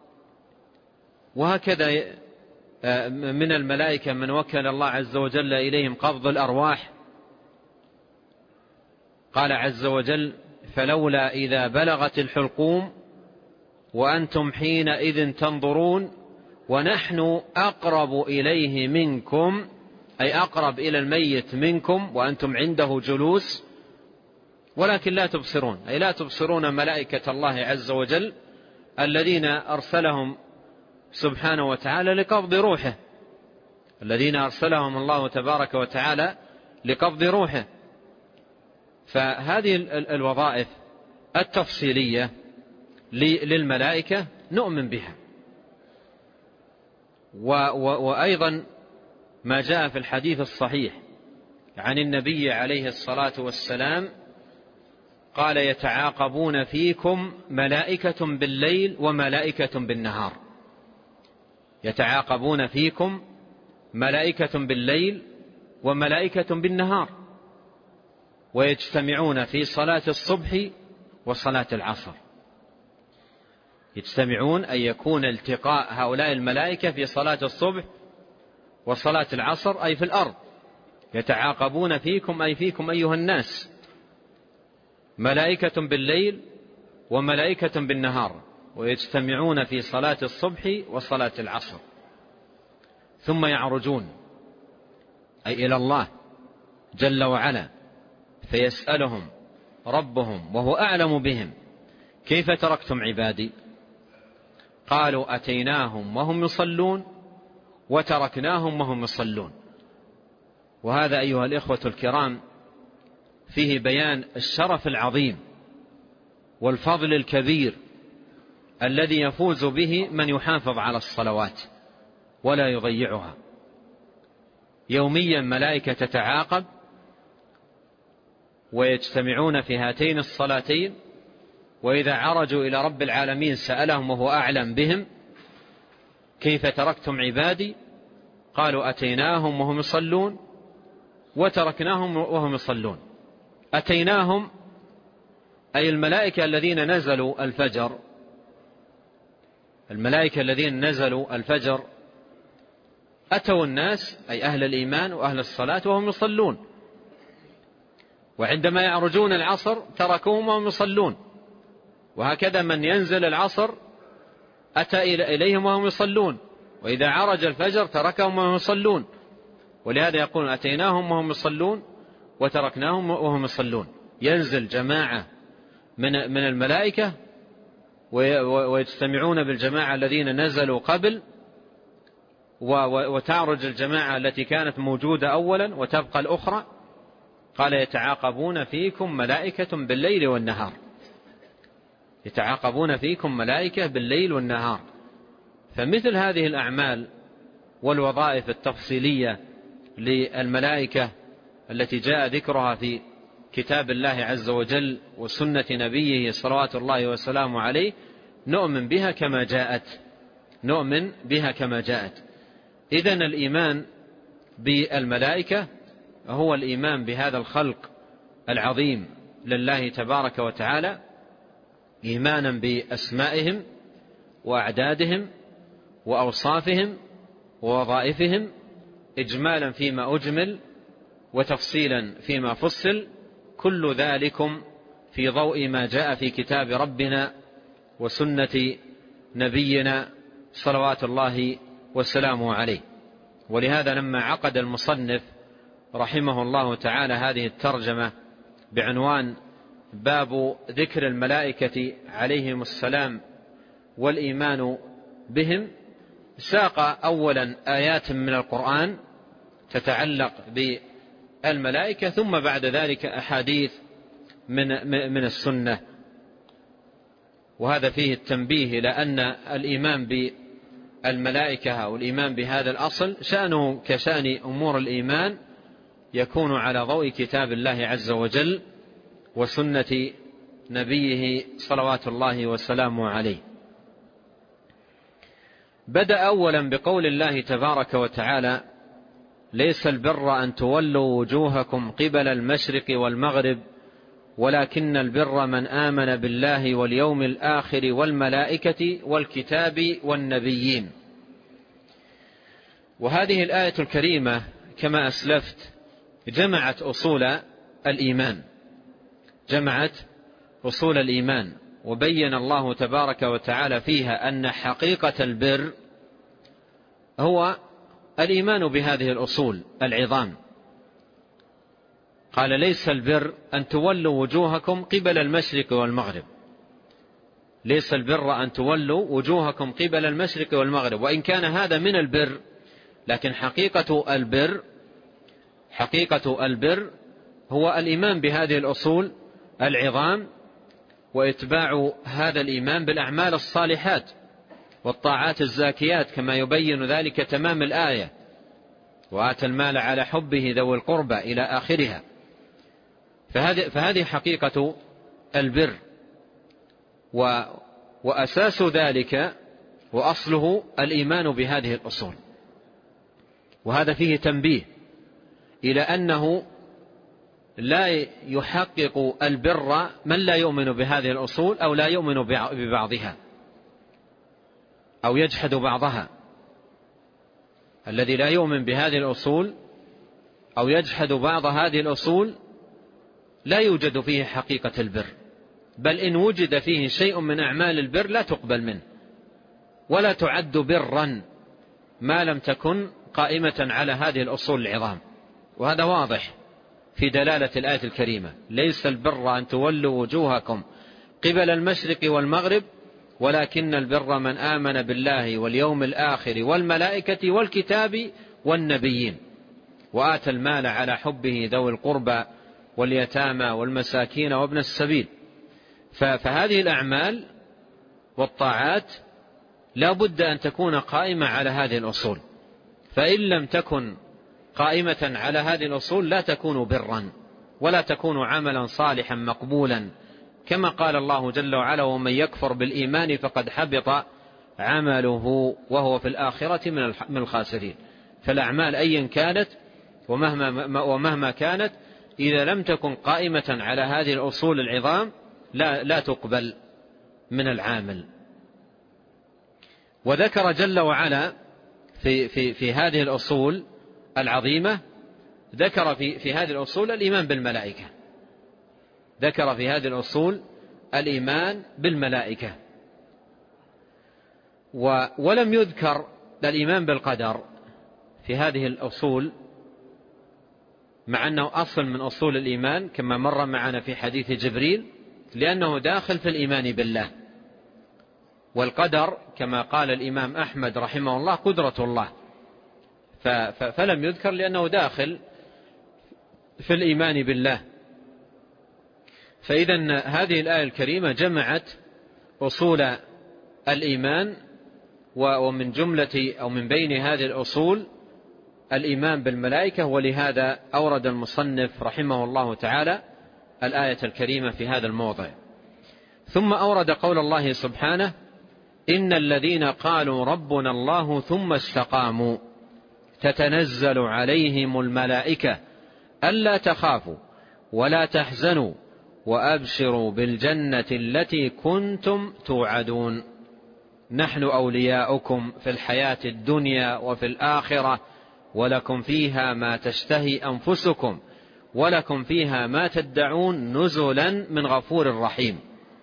[SPEAKER 1] وهكذا من الملائكة من وكل الله عز وجل إليهم قبض الأرواح. قال عز وجل فلولا إذا بلغت الحلقوم وأنتم حينئذ تنظرون ونحن أقرب إليه منكم، أي أقرب إلى الميت منكم وأنتم عنده جلوس ولكن لا تبصرون، أي لا تبصرون ملائكة الله عز وجل الذين أرسلهم سبحانه وتعالى لقبض روحه، الذين أرسلهم الله تبارك وتعالى لقبض روحه. فهذه الوظائف التفصيلية للملائكة نؤمن بها. وأيضا ما جاء في الحديث الصحيح عن النبي عليه الصلاة والسلام قال يتعاقبون فيكم ملائكة بالليل وملائكة بالنهار، يتعاقبون فيكم ملائكة بالليل وملائكة بالنهار، ويجتمعون في صلاة الصبح وصلاة العصر. يجتمعون أن يكون التقاء هؤلاء الملائكة في صلاة الصبح وصلاة العصر أي في الأرض. يتعاقبون فيكم أي فيكم أيها الناس، ملائكة بالليل وملائكة بالنهار، ويجتمعون في صلاة الصبح وصلاة العصر، ثم يعرجون أي إلى الله جل وعلا فيسألهم ربهم وهو أعلم بهم كيف تركتم عبادي؟ قالوا أتيناهم وهم يصلون وتركناهم وهم يصلون. وهذا أيها الإخوة الكرام فيه بيان الشرف العظيم والفضل الكبير الذي يفوز به من يحافظ على الصلوات ولا يضيعها. يوميا ملائكة تتعاقب ويجتمعون في هاتين الصلاتين وإذا عرجوا إلى رب العالمين سألهم وهو أعلم بهم: كيف تركتم عبادي؟ قالوا: أتيناهم وهم يصلون وتركناهم وهم يصلون. أتيناهم أي الملائكة الذين نزلوا الفجر، الملائكة الذين نزلوا الفجر أتوا الناس أي أهل الإيمان وأهل الصلاة وهم يصلون، وعندما يعرجون العصر تركوهم وهم يصلون، وهكذا من ينزل العصر أتى إليهم وهم يصلون، وإذا عرج الفجر تركهم وهم يصلون. ولهذا يقول: أتيناهم وهم يصلون وتركناهم وهم يصلون. ينزل جماعة من الملائكة ويجتمعون بالجماعة الذين نزلوا قبل، وتعرج الجماعة التي كانت موجودة أولا وتبقى الأخرى. قال: يتعاقبون فيكم ملائكة بالليل والنهار. يتعاقبون فيكم ملائكة بالليل والنهار. فمثل هذه الأعمال والوظائف التفصيلية للملائكة التي جاء ذكرها في كتاب الله عز وجل وسنة نبيه صلوات الله وسلامه عليه نؤمن بها كما جاءت، نؤمن بها كما جاءت. إذن الإيمان بالملائكة هو الإيمان بهذا الخلق العظيم لله تبارك وتعالى، إيمانا بأسمائهم وأعدادهم وأوصافهم ووظائفهم، إجمالا فيما أجمل وتفصيلا فيما فصل، كل ذلكم في ضوء ما جاء في كتاب ربنا وسنة نبينا صلوات الله والسلام عليه. ولهذا لما عقد المصنف رحمه الله تعالى هذه الترجمة بعنوان باب ذكر الملائكة عليهم السلام والإيمان بهم، ساق أولا آيات من القرآن تتعلق بالملائكة، ثم بعد ذلك أحاديث من السنة. وهذا فيه التنبيه إلى أن الإيمان بالملائكة أو الإيمان بهذا الأصل شأنه كشأن أمور الإيمان، يكون على ضوء كتاب الله عز وجل وسنة نبيه صلوات الله وسلامه عليه. بدأ أولا بقول الله تبارك وتعالى: ليس البر أن تولوا وجوهكم قبل المشرق والمغرب ولكن البر من آمن بالله واليوم الآخر والملائكة والكتاب والنبيين. وهذه الآية الكريمة كما أسلفت جمعت أصول الإيمان، جمعت أصول الإيمان، وبين الله تبارك وتعالى فيها أن حقيقة البر هو الإيمان بهذه الأصول العظام. قال: ليس البر أن تولوا وجوهكم قبل المشرق والمغرب. ليس البر أن تولوا وجوهكم قبل المشرق والمغرب، وإن كان هذا من البر، لكن حقيقة البر هو الإيمان بهذه الأصول العظام، وإتباع هذا الإيمان بالأعمال الصالحات والطاعات الزاكيات، كما يبين ذلك تمام الآية: وآتى المال على حبه ذوي القربى إلى آخرها. فهذه حقيقة البر، وأساس ذلك وأصله الإيمان بهذه الأصول. وهذا فيه تنبيه إلى أنه لا يحقق البر من لا يؤمن بهذه الأصول أو لا يؤمن ببعضها أو يجحد بعضها. الذي لا يؤمن بهذه الأصول أو يجحد بعض هذه الأصول لا يوجد فيه حقيقة البر، بل إن وجد فيه شيء من أعمال البر لا تقبل منه ولا تعد برا ما لم تكن قائمة على هذه الأصول العظام. وهذا واضح في دلالة الآية الكريمة: ليس البر أن تولوا وجوهكم قبل المشرق والمغرب ولكن البر من آمن بالله واليوم الآخر والملائكة والكتاب والنبيين وآتى المال على حبه ذوي القربى واليتامى والمساكين وابن السبيل. فهذه الأعمال والطاعات لا بد أن تكون قائمة على هذه الأصول، فإن لم تكن قائمة على هذه الأصول لا تكون برا ولا تكون عملا صالحا مقبولا كما قال الله جل وعلا: ومن يكفر بالإيمان فقد حبط عمله وهو في الآخرة من الخاسرين. فالأعمال أيا كانت ومهما كانت إذا لم تكن قائمة على هذه الأصول العظام لا تقبل من العامل. وذكر جل وعلا في هذه الأصول العظيمة، ذكر في هذه الأصول الإيمان بالملائكة، ذكر في هذه الأصول الإيمان بالملائكة، ولم يذكر الإيمان بالقدر في هذه الأصول، مع أنه أصل من أصول الإيمان كما مر معنا في حديث جبريل، لأنه داخل في الإيمان بالله. والقدر كما قال الإمام أحمد رحمه الله قدرة الله، فلم يذكر لأنه داخل في الإيمان بالله. فإذا هذه الآية الكريمة جمعت أصول الإيمان، ومن جملة أو من بين هذه الأصول الإيمان بالملائكة، ولهذا أورد المصنف رحمه الله تعالى الآية الكريمة في هذا الموضع. ثم أورد قول الله سبحانه: إن الذين قالوا ربنا الله ثم استقاموا تتنزل عليهم الملائكة ألا تخافوا ولا تحزنوا وأبشروا بالجنة التي كنتم توعدون نحن أولياؤكم في الحياة الدنيا وفي الآخرة ولكم فيها ما تشتهي أنفسكم ولكم فيها ما تدعون نزلا من غفور رحيم.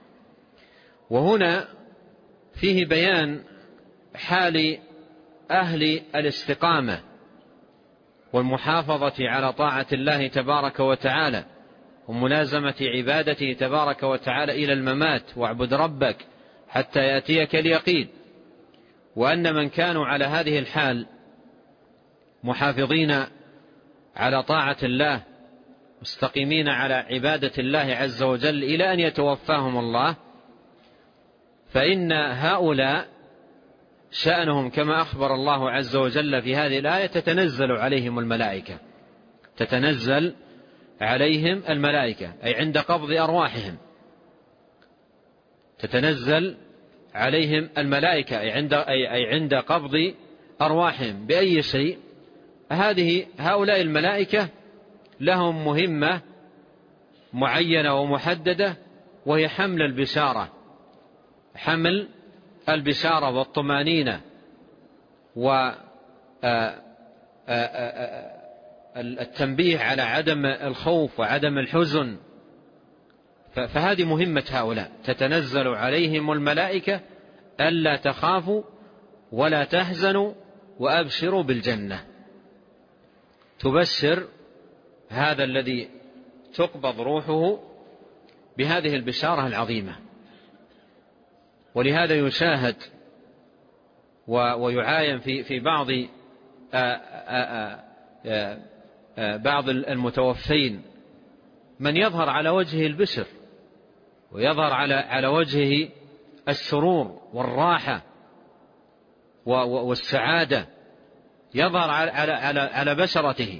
[SPEAKER 1] وهنا فيه بيان حال أهل الاستقامة والمحافظة على طاعة الله تبارك وتعالى وملازمة عبادته تبارك وتعالى إلى الممات، واعبد ربك حتى يأتيك اليقين. وأن من كانوا على هذه الحال محافظين على طاعة الله مستقيمين على عبادة الله عز وجل إلى أن يتوفاهم الله، فإن هؤلاء شأنهم كما أخبر الله عز وجل في هذه الآية تتنزل عليهم الملائكة، تتنزل عليهم الملائكة أي عند قبض أرواحهم، تتنزل عليهم الملائكة أي عند قبض أرواحهم. بأي شيء؟ هؤلاء الملائكة لهم مهمة معينة ومحددة، وهي حمل البشارة، حمل البشارة والطمأنينة والتنبيه على عدم الخوف وعدم الحزن. فهذه مهمة هؤلاء. تتنزل عليهم الملائكة ألا تخافوا ولا تحزنوا وأبشروا بالجنة، تبشر هذا الذي تقبض روحه بهذه البشارة العظيمة. ولهذا يشاهد ويعاين في بعض المتوفين من يظهر على وجهه البشر ويظهر على وجهه السرور والراحة والسعادة، يظهر على بشرته.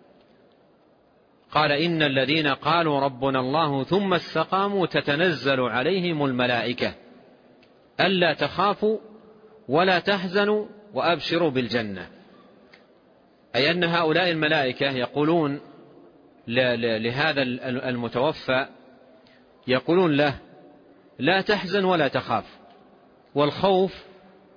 [SPEAKER 1] قال: إن الذين قالوا ربنا الله ثم استقاموا تتنزل عليهم الملائكة ألا تخافوا ولا تحزنوا وأبشروا بالجنة. أي أن هؤلاء الملائكة يقولون لهذا المتوفى، يقولون له: لا تحزن ولا تخاف. والخوف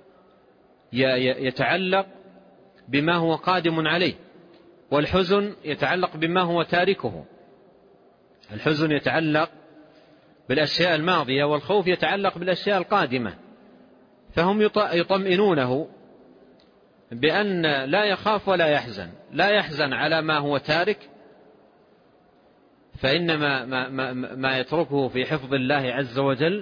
[SPEAKER 1] يتعلق بما هو قادم عليه، والحزن يتعلق بما هو تاركه. الحزن يتعلق بالأشياء الماضية، والخوف يتعلق بالأشياء القادمة. فهم يطمئنونه بأن لا يخاف ولا يحزن، لا يحزن على ما هو تارك، فإنما ما يتركه في حفظ الله عز وجل،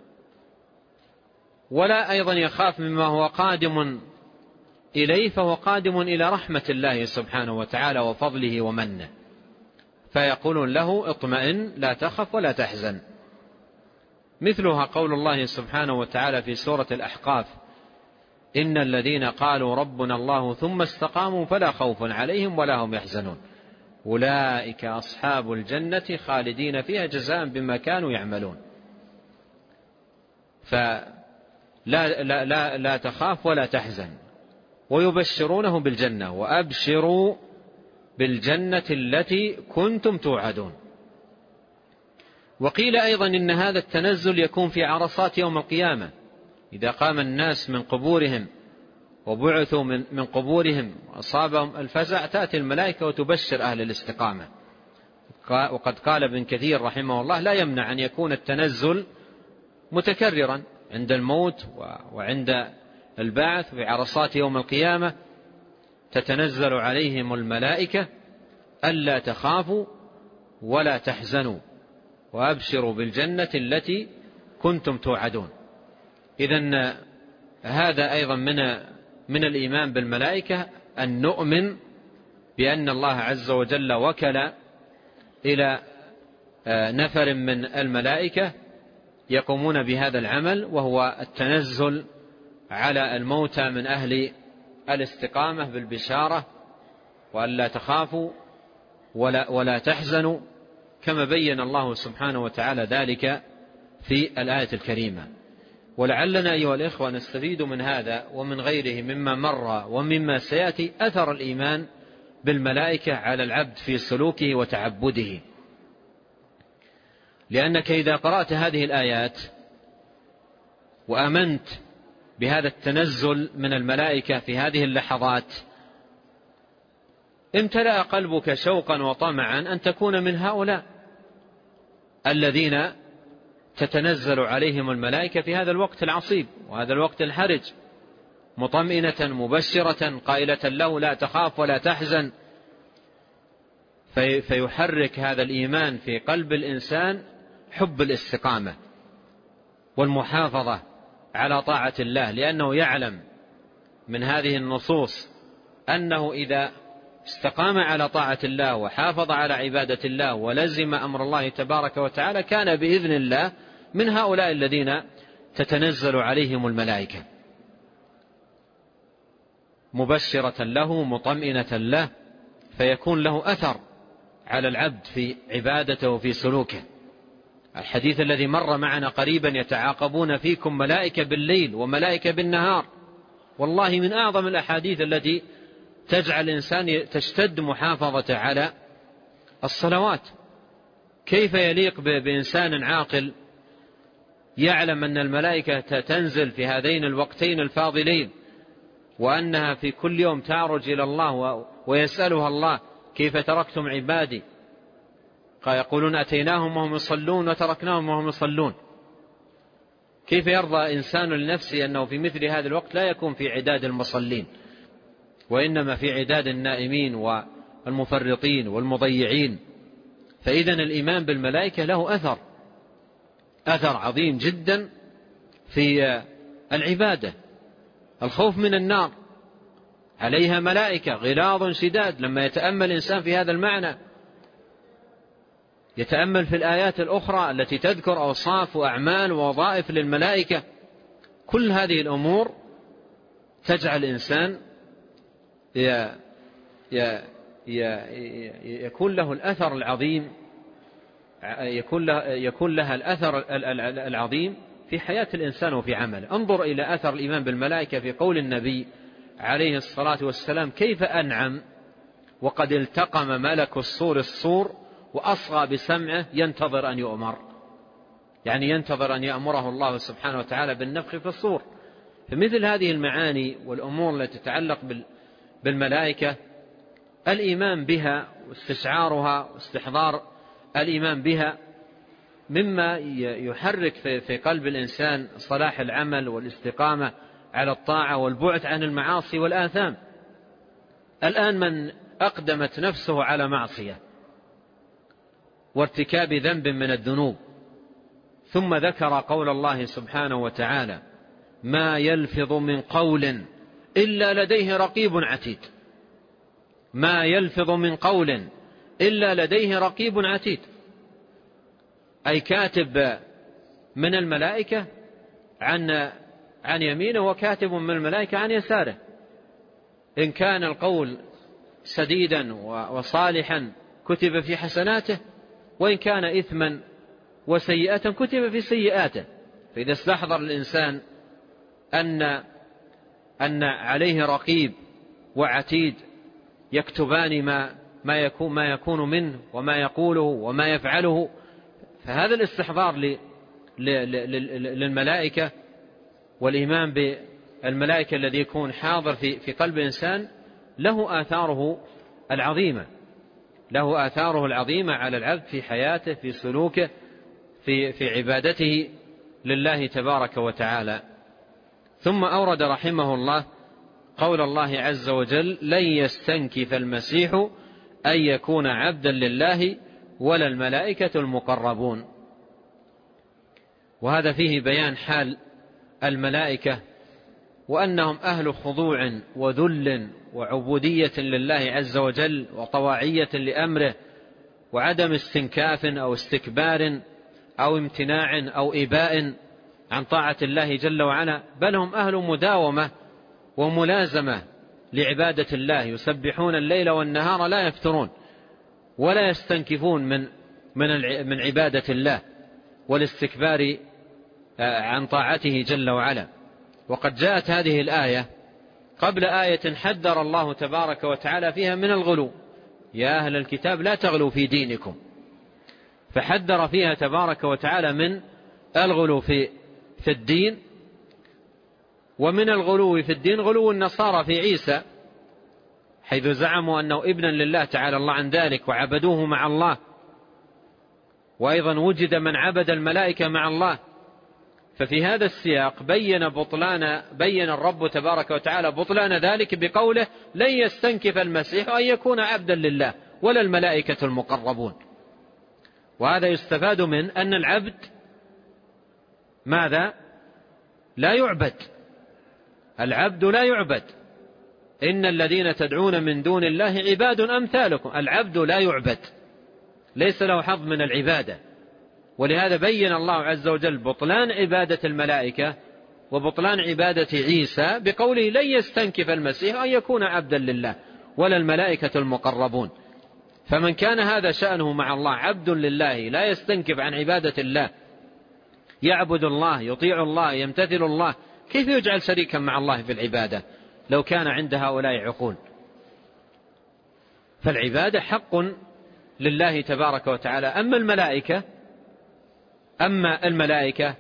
[SPEAKER 1] ولا أيضا يخاف مما هو قادم إليه، فهو قادم إلى رحمة الله سبحانه وتعالى وفضله ومنه. فيقولون له: اطمئن لا تخف ولا تحزن. مثلها قول الله سبحانه وتعالى في سورة الأحقاف: إن الذين قالوا ربنا الله ثم استقاموا فلا خوف عليهم ولا هم يحزنون أولئك أصحاب الجنة خالدين فيها جزاء بما كانوا يعملون. فلا لا لا لا تخاف ولا تحزن، ويبشرونه بالجنة، وأبشروا بالجنة التي كنتم توعدون. وقيل أيضا إن هذا التنزل يكون في عرصات يوم القيامة، إذا قام الناس من قبورهم وبعثوا من قبورهم وأصابهم الفزع، تأتي الملائكة وتبشر أهل الاستقامة. وقد قال ابن كثير رحمه الله: لا يمنع أن يكون التنزل متكررا عند الموت وعند البعث في عرصات يوم القيامة، تتنزل عليهم الملائكة ألا تخافوا ولا تحزنوا وأبشروا بالجنة التي كنتم توعدون. إذن هذا أيضا من الإيمان بالملائكة، أن نؤمن بأن الله عز وجل وكل إلى نفر من الملائكة يقومون بهذا العمل، وهو التنزل على الموتى من أهل الاستقامة بالبشارة وألا تخافوا ولا تحزنوا، كما بين الله سبحانه وتعالى ذلك في الآية الكريمة. ولعلنا أيها الإخوة نستفيد من هذا ومن غيره مما مر ومما سيأتي أثر الإيمان بالملائكة على العبد في سلوكه وتعبده. لأنك إذا قرأت هذه الآيات وآمنت بهذا التنزل من الملائكة في هذه اللحظات، امتلأ قلبك شوقا وطمعا أن تكون من هؤلاء الذين تتنزل عليهم الملائكة في هذا الوقت العصيب وهذا الوقت الحرج، مطمئنة مبشرة قائلة له: لا تخاف ولا تحزن. فيحرك هذا الإيمان في قلب الإنسان حب الاستقامة والمحافظة على طاعة الله، لأنه يعلم من هذه النصوص أنه إذا استقام على طاعة الله وحافظ على عبادة الله ولزم أمر الله تبارك وتعالى، كان بإذن الله من هؤلاء الذين تتنزل عليهم الملائكة، مبشرة له مطمئنة له، فيكون له أثر على العبد في عبادته وفي سلوكه. الحديث الذي مر معنا قريبا: يتعاقبون فيكم ملائكة بالليل وملائكة بالنهار، والله من أعظم الأحاديث التي تجعل الإنسان تشتد محافظة على الصلوات. كيف يليق بإنسان عاقل يعلم أن الملائكة تنزل في هذين الوقتين الفاضلين، وأنها في كل يوم تعرج إلى الله ويسألها الله: كيف تركتم عبادي؟ يقولون: أتيناهم وهم يصلون وتركناهم وهم يصلون. كيف يرضى إنسان لنفسه أنه في مثل هذا الوقت لا يكون في عداد المصلين، وإنما في عداد النائمين والمفرطين والمضيعين؟ فإذن الإيمان بالملائكة له أثر عظيم جدا في العبادة. الخوف من النار عليها ملائكة غلاظ شداد. لما يتأمل الإنسان في هذا المعنى، يتأمل في الآيات الأخرى التي تذكر أوصاف وأعمال ووظائف للملائكة، كل هذه الأمور تجعل الإنسان يكون له الأثر العظيم، يكون لها الأثر العظيم في حياة الإنسان وفي عمله. انظر إلى أثر الإيمان بالملائكة في قول النبي عليه الصلاة والسلام: كيف أنعم وقد التقم ملك الصور وأصغى بسمعه ينتظر أن يؤمر، يعني ينتظر أن يأمره الله سبحانه وتعالى بالنفخ في الصور. فمثل هذه المعاني والأمور التي تتعلق بالملائكة، الإيمان بها واستشعارها واستحضار الإيمان بها مما يحرك في قلب الإنسان صلاح العمل والاستقامة على الطاعة والبعد عن المعاصي والآثام. الآن من أقدمت نفسه على معصية وارتكاب ذنب من الذنوب، ثم ذكر قول الله سبحانه وتعالى: ما يلفظ من قول إلا لديه رقيب عتيد. ما يلفظ من قول إلا لديه رقيب عتيد، أي كاتب من الملائكة عن يمينه وكاتب من الملائكة عن يساره. إن كان القول سديدا وصالحا كتب في حسناته، وإن كان إثما وسيئة كتب في سيئاته. فإذا استحضر الإنسان أن عليه رقيب وعتيد يكتبان ما يكون منه وما يقوله وما يفعله، فهذا الاستحضار للملائكة والإيمان بالملائكة الذي يكون حاضر في قلب الإنسان له آثاره العظيمة على العبد في حياته، في سلوكه، في عبادته لله تبارك وتعالى. ثم أورد رحمه الله قول الله عز وجل: لن يستنكف المسيح أن يكون عبدا لله ولا الملائكة المقربون. وهذا فيه بيان حال الملائكة وأنهم أهل خضوع وذل وعبودية لله عز وجل وطواعية لأمره، وعدم استنكاف أو استكبار أو امتناع أو إباء عن طاعة الله جل وعلا، بل هم أهل مداومة وملازمة لعبادة الله، يسبحون الليل والنهار لا يفترون ولا يستنكفون من عبادة الله والاستكبار عن طاعته جل وعلا. وقد جاءت هذه الآية قبل آية حذر الله تبارك وتعالى فيها من الغلو: يا أهل الكتاب لا تغلوا في دينكم، فحذر فيها تبارك وتعالى من الغلو في الدين. ومن الغلو في الدين غلو النصارى في عيسى، حيث زعموا أنه ابنا لله تعالى الله عن ذلك وعبدوه مع الله. وأيضا وجد من عبد الملائكة مع الله. ففي هذا السياق بين الرب تبارك وتعالى بطلان ذلك بقوله: لن يستنكف المسيح أن يكون عبدا لله ولا الملائكة المقربون. وهذا يستفاد من أن العبد ماذا؟ لا يعبد. العبد لا يعبد. إن الذين تدعون من دون الله عباد أمثالكم. العبد لا يعبد، ليس له حظ من العبادة. ولهذا بين الله عز وجل بطلان عبادة الملائكة وبطلان عبادة عيسى بقوله: لن يستنكف المسيح أن يكون عبدا لله ولا الملائكة المقربون. فمن كان هذا شأنه مع الله عبد لله لا يستنكف عن عبادة الله، يعبد الله، يطيع الله، يمتثل الله، كيف يجعل شريكا مع الله في العبادة لو كان عند هؤلاء عقول؟ فالعبادة حق لله تبارك وتعالى. أما الملائكة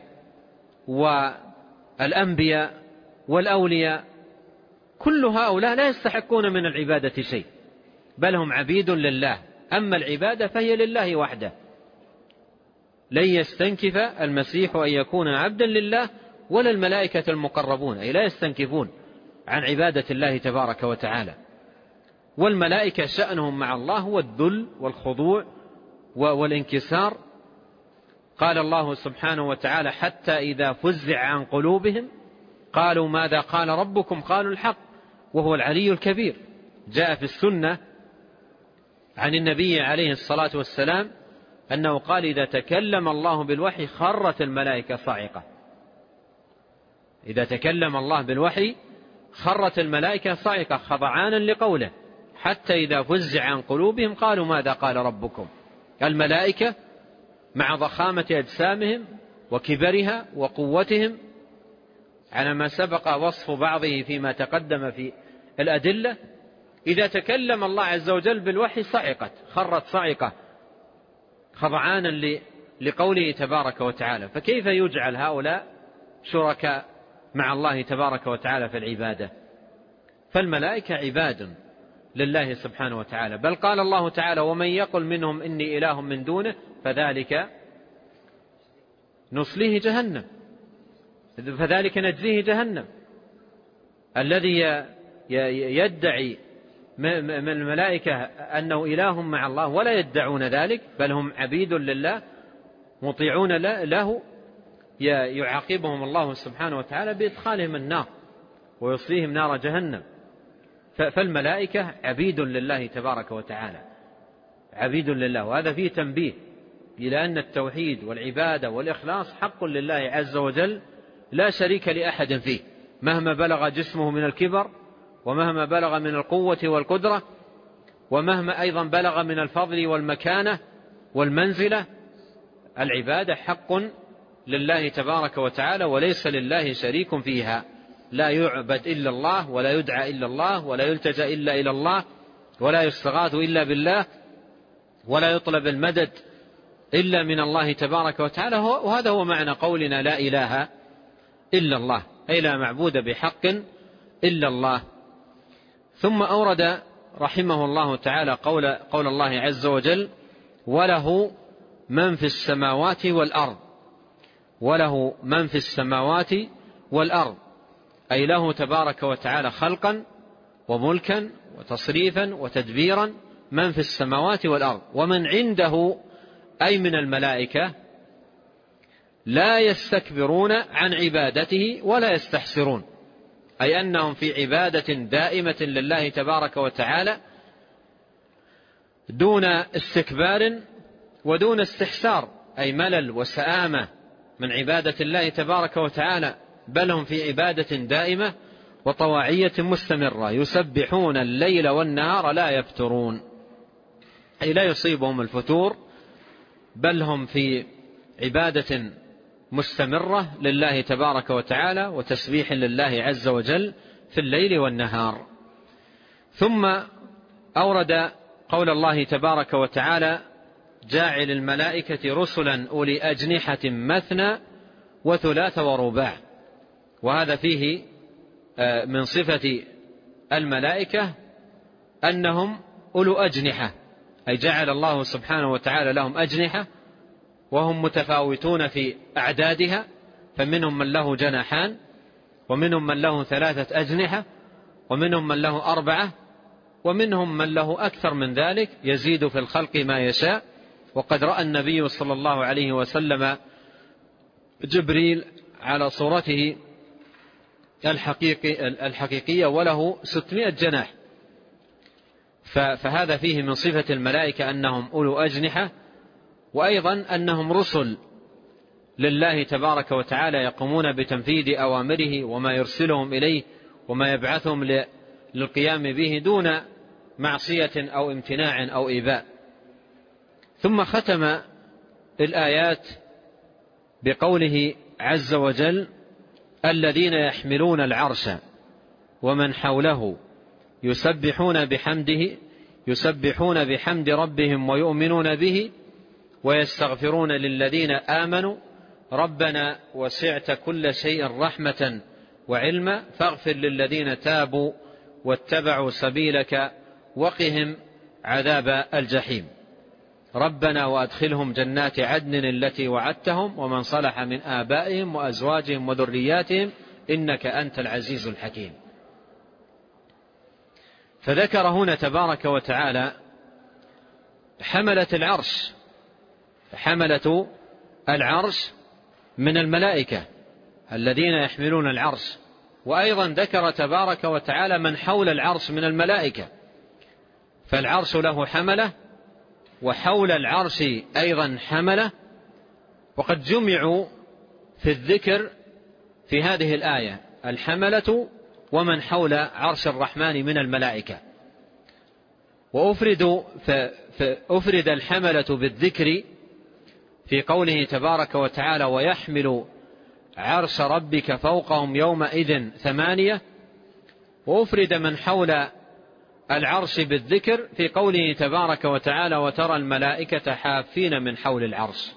[SPEAKER 1] والأنبياء والأولياء كل هؤلاء لا يستحقون من العبادة شيء، بل هم عبيد لله. أما العبادة فهي لله وحده. لن يستنكف المسيح أن يكون عبدا لله ولا الملائكة المقربون، أي لا يستنكفون عن عبادة الله تبارك وتعالى. والملائكة شأنهم مع الله هو الذل والخضوع والانكسار. قال الله سبحانه وتعالى: حتى إذا فزع عن قلوبهم قالوا ماذا قال ربكم قالوا الحق وهو العلي الكبير. جاء في السنة عن النبي عليه الصلاة والسلام أنه قال: إذا تكلم الله بالوحي خرت الملائكة صاعقة. إذا تكلم الله بالوحي خرت الملائكة صاعقة خضعانا لقوله: حتى إذا فزع عن قلوبهم قالوا ماذا قال ربكم. الملائكة مع ضخامة أجسامهم وكبرها وقوتهم على ما سبق وصف بعضه فيما تقدم في الأدلة، إذا تكلم الله عز وجل بالوحي صعقت، خرت صعقة خضعانا لقوله تبارك وتعالى. فكيف يجعل هؤلاء شركاء مع الله تبارك وتعالى في العبادة؟ فالملائكة عباد لله سبحانه وتعالى. بل قال الله تعالى: ومن يقل منهم إني إله من دونه فذلك نصليه جهنم، فذلك نجزيه جهنم. الذي يدعي من الملائكة أنه إله مع الله ولا يدعون ذلك، بل هم عبيد لله مطيعون له، يعاقبهم الله سبحانه وتعالى بإدخالهم النار ويصليهم نار جهنم. فالملائكة عبيد لله تبارك وتعالى، عبيد لله. وهذا فيه تنبيه إلى أن التوحيد والعبادة والإخلاص حق لله عز وجل لا شريك لأحد فيه، مهما بلغ جسمه من الكبر، ومهما بلغ من القوة والقدرة، ومهما أيضا بلغ من الفضل والمكانة والمنزلة. العبادة حق لله تبارك وتعالى وليس لله شريك فيها، لا يعبد إلا الله، ولا يدعى إلا الله، ولا يلتجأ إلا إلى الله، ولا يستغاث إلا بالله، ولا يطلب المدد إلا من الله تبارك وتعالى. وهذا هو معنى قولنا لا إله إلا الله، أي لا معبود بحق إلا الله. ثم أورد رحمه الله تعالى قول الله عز وجل: وله من في السماوات والأرض. وله من في السماوات والأرض، أي له تبارك وتعالى خلقا وملكا وتصريفا وتدبيرا، من في السماوات والأرض. ومن عنده أي من الملائكة لا يستكبرون عن عبادته ولا يستحسرون، أي أنهم في عبادة دائمة لله تبارك وتعالى دون استكبار ودون استحسار، أي ملل وسآمة من عبادة الله تبارك وتعالى، بل هم في عبادة دائمة وطواعية مستمرة، يسبحون الليل والنهار لا يفترون، أي لا يصيبهم الفتور، بل هم في عبادة مستمرة لله تبارك وتعالى وتسبيح لله عز وجل في الليل والنهار. ثم أورد قول الله تبارك وتعالى: جاعل الملائكة رسلا أولي أجنحة مثنى وثلاث ورباع. وهذا فيه من صفة الملائكة أنهم أولو أجنحة، أي جعل الله سبحانه وتعالى لهم أجنحة، وهم متفاوتون في أعدادها، فمنهم من له جناحان، ومنهم من له 3 أجنحة، ومنهم من له 4، ومنهم من له أكثر من ذلك، يزيد في الخلق ما يشاء. وقد رأى النبي صلى الله عليه وسلم جبريل على صورته الحقيقية وله 600 جناح. فهذا فيه من صفة الملائكة أنهم أولو أجنحة، وأيضا أنهم رسل لله تبارك وتعالى، يقومون بتنفيذ أوامره وما يرسلهم إليه وما يبعثهم للقيام به دون معصية أو امتناع أو إيباء. ثم ختم الآيات بقوله عز وجل: الذين يحملون العرش ومن حوله يسبحون بحمد ربهم ويؤمنون به ويستغفرون للذين آمنوا ربنا وسعت كل شيء رحمة وعلما فاغفر للذين تابوا واتبعوا سبيلك وقهم عذاب الجحيم ربنا وأدخلهم جنات عدن التي وعدتهم ومن صلح من آبائهم وأزواجهم وذرياتهم إنك أنت العزيز الحكيم. فذكر هنا تبارك وتعالى حملة العرش من الملائكة الذين يحملون العرش، وأيضا ذكر تبارك وتعالى من حول العرش من الملائكة، فالعرش له حملة وحول العرش أيضا حملة، وقد جمعوا في الذكر في هذه الآية الحملة ومن حول عرش الرحمن من الملائكة، فأفرد الحملة بالذكر في قوله تبارك وتعالى ويحمل عرش ربك فوقهم يومئذ 8، وأفرد من حول العرش بالذكر في قوله تبارك وتعالى وترى الملائكة حافين من حول العرش.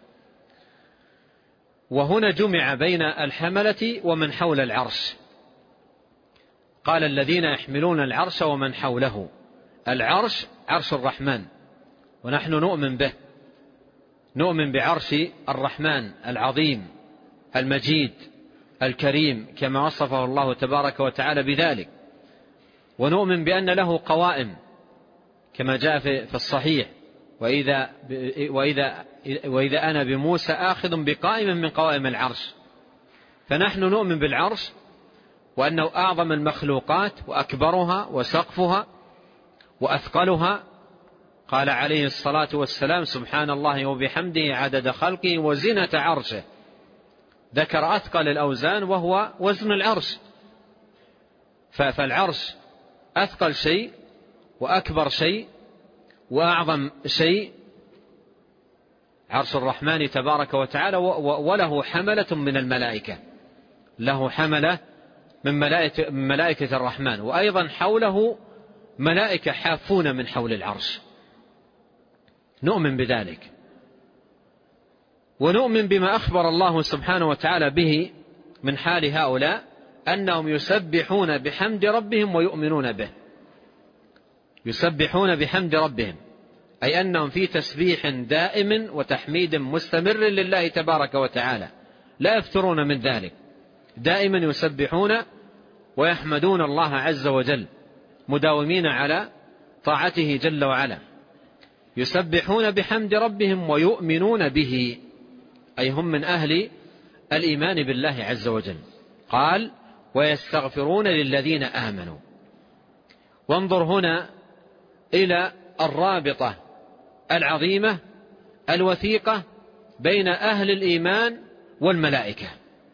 [SPEAKER 1] وهنا جمع بين الحملة ومن حول العرش، قال الذين يحملون العرش ومن حوله. العرش عرش الرحمن، ونحن نؤمن به، نؤمن بعرش الرحمن العظيم المجيد الكريم كما وصفه الله تبارك وتعالى بذلك، ونؤمن بأن له قوائم كما جاء في الصحيح وإذا أنا بموسى آخذ بقائم من قوائم العرش. فنحن نؤمن بالعرش وأنه أعظم المخلوقات وأكبرها وسقفها وأثقلها. قال عليه الصلاة والسلام سبحان الله وبحمده عدد خلقه وزنة عرشه، ذكر أثقل الأوزان وهو وزن العرش. فالعرش أثقل شيء وأكبر شيء وأعظم شيء عرش الرحمن تبارك وتعالى، وله حملة من الملائكة، له حملة من ملائكة الرحمن، وأيضا حوله ملائكة حافون من حول العرش. نؤمن بذلك، ونؤمن بما أخبر الله سبحانه وتعالى به من حال هؤلاء، أنهم يسبحون بحمد ربهم ويؤمنون به. يسبحون بحمد ربهم أي أنهم في تسبيح دائم وتحميد مستمر لله تبارك وتعالى، لا يفترون من ذلك، دائما يسبحون ويحمدون الله عز وجل، مداومين على طاعته جل وعلا. يسبحون بحمد ربهم ويؤمنون به، أي هم من أهل الإيمان بالله عز وجل. قال ويستغفرون للذين آمنوا. وانظر هنا إلى الرابطة العظيمة الوثيقة بين أهل الإيمان والملائكة،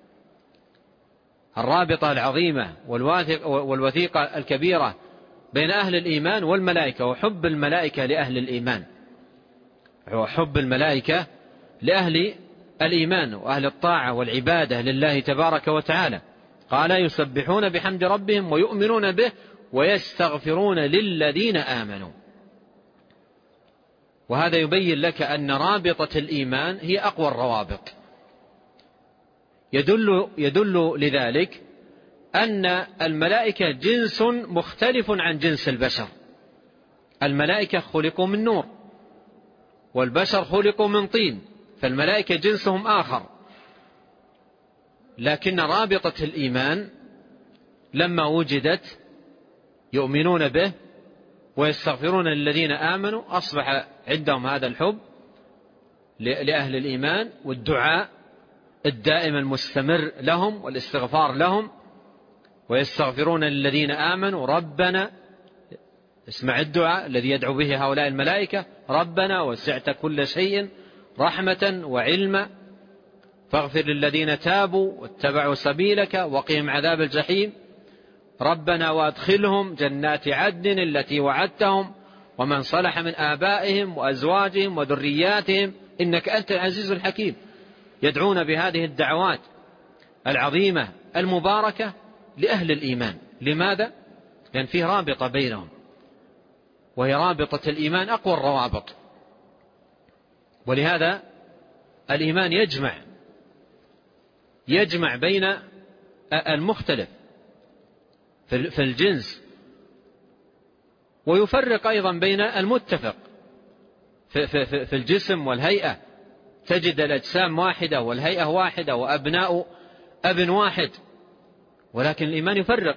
[SPEAKER 1] الرابطة العظيمة والوثيقة الكبيرة بين أهل الإيمان والملائكة، وحب الملائكة لأهل الإيمان، وحب الملائكة لأهل الإيمان وأهل الطاعة والعبادة لله تبارك وتعالى. قال يسبحون بحمد ربهم ويؤمنون به ويستغفرون للذين آمنوا. وهذا يبين لك أن رابطة الإيمان هي أقوى الروابط. يدل لذلك أن الملائكة جنس مختلف عن جنس البشر. الملائكة خلقوا من نور، والبشر خلقوا من طين، فالملائكة جنسهم آخر. لكن رابطة الإيمان لما وجدت يؤمنون به ويستغفرون للذين آمنوا، أصبح عندهم هذا الحب لأهل الإيمان والدعاء الدائم المستمر لهم والاستغفار لهم. ويستغفرون للذين آمنوا ربنا، اسمع الدعاء الذي يدعو به هؤلاء الملائكة، ربنا وسعت كل شيء رحمة وعلما فاغفر للذين تابوا واتبعوا سبيلك وقهم عذاب الجحيم، ربنا وادخلهم جنات عدن التي وعدتهم ومن صلح من آبائهم وأزواجهم وذرياتهم إنك أنت العزيز الحكيم. يدعون بهذه الدعوات العظيمة المباركة لأهل الإيمان. لماذا؟ لأن فيه رابطة بينهم، وهي رابطة الإيمان أقوى الروابط. ولهذا الإيمان يجمع بين المختلف في الجنس، ويفرق أيضا بين المتفق في الجسم والهيئة. تجد الأجسام واحدة والهيئة واحدة وأبناء أب واحد، ولكن الإيمان يفرق.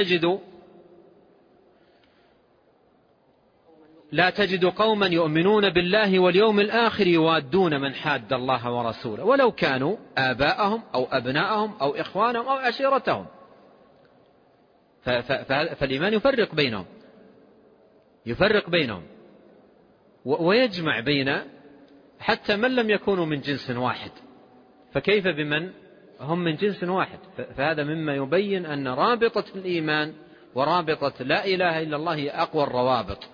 [SPEAKER 1] لا تجد قوما يؤمنون بالله واليوم الآخر يوادون من حاد الله ورسوله ولو كانوا آباءهم أو أبناءهم أو إخوانهم أو عشيرتهم. فالإيمان يفرق بينهم ويجمع بين حتى من لم يكونوا من جنس واحد، فكيف بمن هم من جنس واحد؟ فهذا مما يبين أن رابطة الإيمان ورابطة لا إله إلا الله هي أقوى الروابط.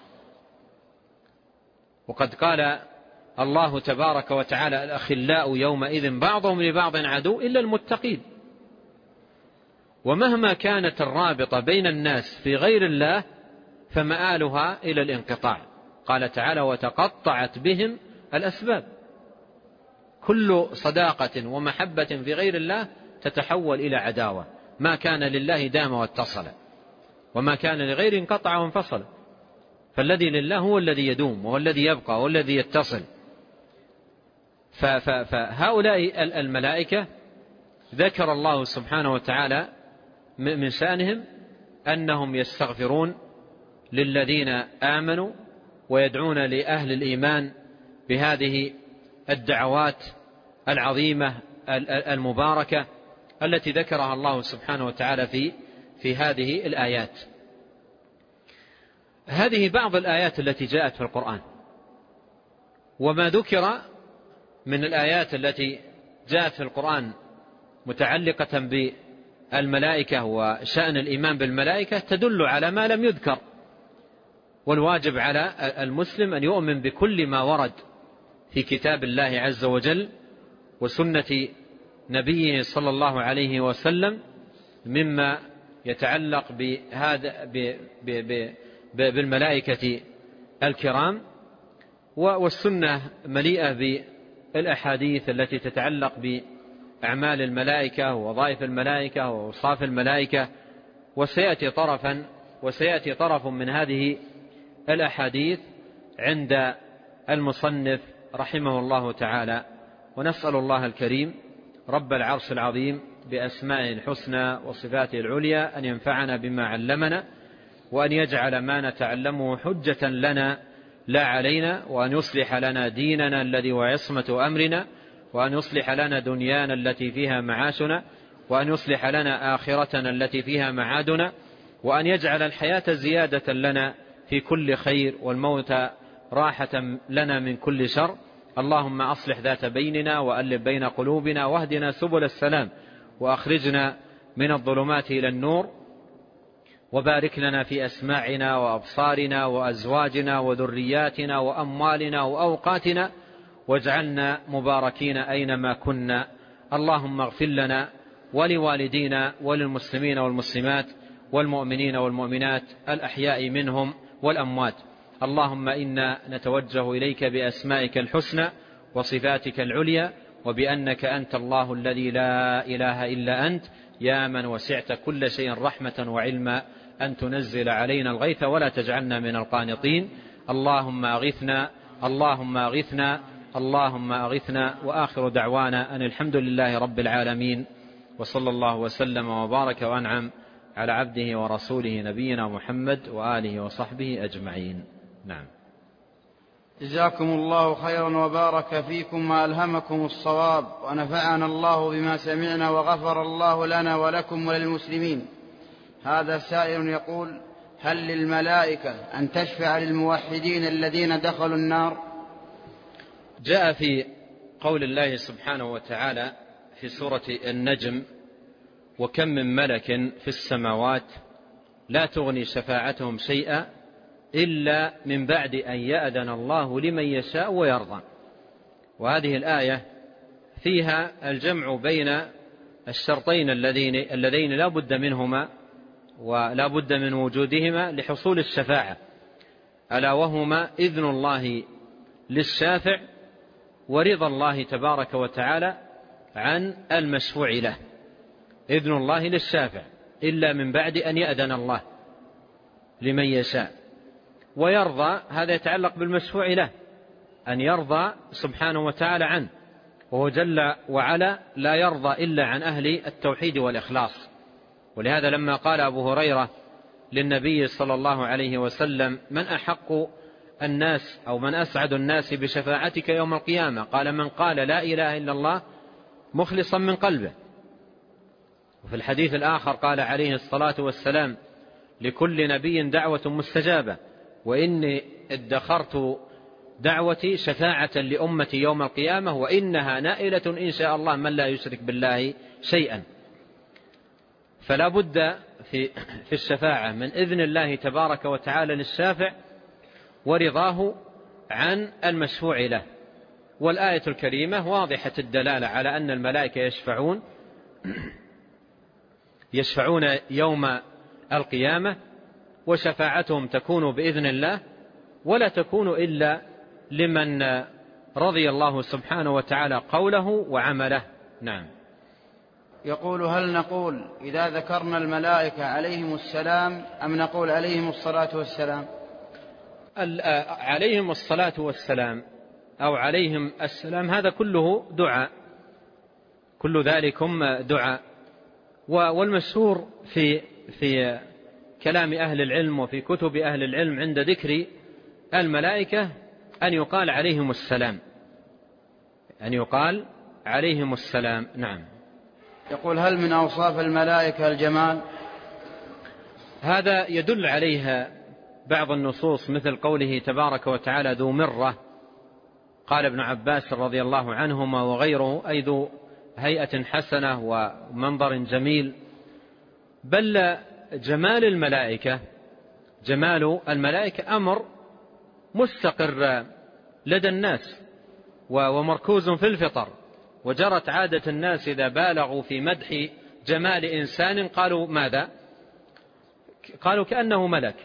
[SPEAKER 1] وقد قال الله تبارك وتعالى الأخلاء يومئذ بعضهم لبعض عدو إلا المتقين. ومهما كانت الرابطة بين الناس في غير الله فمآلها إلى الانقطاع. قال تعالى وتقطعت بهم الأسباب. كل صداقة ومحبة في غير الله تتحول إلى عداوة. ما كان لله دام واتصل، وما كان لغير انقطع وانفصل. فالذي لله هو الذي يدوم، وهو الذي يبقى، وهو الذي يتصل. فهؤلاء الملائكة ذكر الله سبحانه وتعالى من شأنهم أنهم يستغفرون للذين آمنوا ويدعون لأهل الإيمان بهذه الدعوات العظيمة المباركة التي ذكرها الله سبحانه وتعالى في هذه الآيات. هذه بعض الآيات التي جاءت في القرآن. وما ذكر من الآيات التي جاءت في القرآن متعلقة بالملائكة وشأن الإيمان بالملائكة تدل على ما لم يذكر. والواجب على المسلم أن يؤمن بكل ما ورد في كتاب الله عز وجل وسنة نبيه صلى الله عليه وسلم مما يتعلق بالملائكة الكرام. والسنة مليئة بالأحاديث التي تتعلق بأعمال الملائكة ووظائف الملائكة وأوصاف الملائكة، وسيأتي طرف من هذه الأحاديث عند المصنف رحمه الله تعالى. ونسأل الله الكريم رب العرش العظيم بأسمائه الحسنى وصفاته العليا أن ينفعنا بما علمنا، وأن يجعل ما نتعلمه حجة لنا لا علينا، وأن يصلح لنا ديننا الذي هو عصمة أمرنا، وأن يصلح لنا دنيانا التي فيها معاشنا، وأن يصلح لنا آخرتنا التي فيها معادنا، وأن يجعل الحياة زيادة لنا في كل خير والموت راحة لنا من كل شر. اللهم أصلح ذات بيننا وألف بين قلوبنا واهدنا سبل السلام وأخرجنا من الظلمات إلى النور، وبارك لنا في أسماعنا وأبصارنا وأزواجنا وذرياتنا وأموالنا وأوقاتنا، واجعلنا مباركين أينما كنا. اللهم اغفر لنا ولوالدينا وللمسلمين والمسلمات والمؤمنين والمؤمنات الأحياء منهم والأموات. اللهم إنا نتوجه إليك بأسمائك الحسنى وصفاتك العليا، وبأنك أنت الله الذي لا إله إلا أنت، يا من وسعت كل شيء رحمة وعلما، أن تنزل علينا الغيث ولا تجعلنا من القانطين. اللهم أغثنا، اللهم أغثنا، اللهم أغثنا. وآخر دعوانا أن الحمد لله رب العالمين، وصلى الله وسلم وبارك وأنعم على عبده ورسوله نبينا محمد وآله وصحبه أجمعين. نعم.
[SPEAKER 2] جزاكم الله خيرا وبارك فيكم وألهمكم الصواب، ونفعنا الله بما سمعنا، وغفر الله لنا ولكم وللمسلمين. هذا سائل يقول: هل للملائكة أن تشفع للموحدين الذين دخلوا النار؟
[SPEAKER 1] جاء في قول الله سبحانه وتعالى في سورة النجم: وكم من ملك في السماوات لا تغني شفاعتهم شيئا إلا من بعد أن يأذن الله لمن يشاء ويرضى. وهذه الآية فيها الجمع بين الشرطين اللذين لا بد منهما ولا بد من وجودهما لحصول الشفاعة، ألا وهما إذن الله للشافع ورضا الله تبارك وتعالى عن المشفوع له. إذن الله للشافع إلا من بعد أن يأذن الله لمن يشاء، ويرضى هذا يتعلق بالمشفوع له، أن يرضى سبحانه وتعالى عنه، وهو جل وعلا لا يرضى إلا عن أهل التوحيد والإخلاص. ولهذا لما قال أبو هريرة للنبي صلى الله عليه وسلم: من أحق الناس أو من أسعد الناس بشفاعتك يوم القيامة؟ قال: من قال لا إله إلا الله مخلصا من قلبه. وفي الحديث الآخر قال عليه الصلاة والسلام: لكل نبي دعوة مستجابة، وإني ادخرت دعوتي شفاعة لأمتي يوم القيامة، وإنها نائلة إن شاء الله من لا يشرك بالله شيئا. فلا بد في الشفاعة من إذن الله تبارك وتعالى للشافع ورضاه عن المشفوع له. والآية الكريمة واضحة الدلالة على أن الملائكة يشفعون يوم القيامة، وشفاعتهم تكون بإذن الله، ولا تكون إلا لمن رضي الله سبحانه وتعالى قوله وعمله. نعم.
[SPEAKER 2] يقول: هل نقول إذا ذكرنا الملائكة عليهم السلام أم نقول عليهم الصلاة والسلام؟
[SPEAKER 1] عليهم الصلاة والسلام أو عليهم السلام هذا كله دعاء، كل ذلكم دعاء. والمشهور في كلام أهل العلم وفي كتب أهل العلم عند ذكر الملائكة أن يقال عليهم السلام، أن يقال عليهم السلام. نعم.
[SPEAKER 2] يقول: هل من أوصاف الملائكة الجمال؟
[SPEAKER 1] هذا يدل عليها بعض النصوص، مثل قوله تبارك وتعالى: ذو مرة. قال ابن عباس رضي الله عنهما وغيره: أي ذو هيئة حسنة ومنظر جميل. بل جمال الملائكة أمر مستقر لدى الناس، ومركوز في الفطر. وجرت عادة الناس إذا بالغوا في مدح جمال إنسان قالوا ماذا؟ قالوا كأنه ملك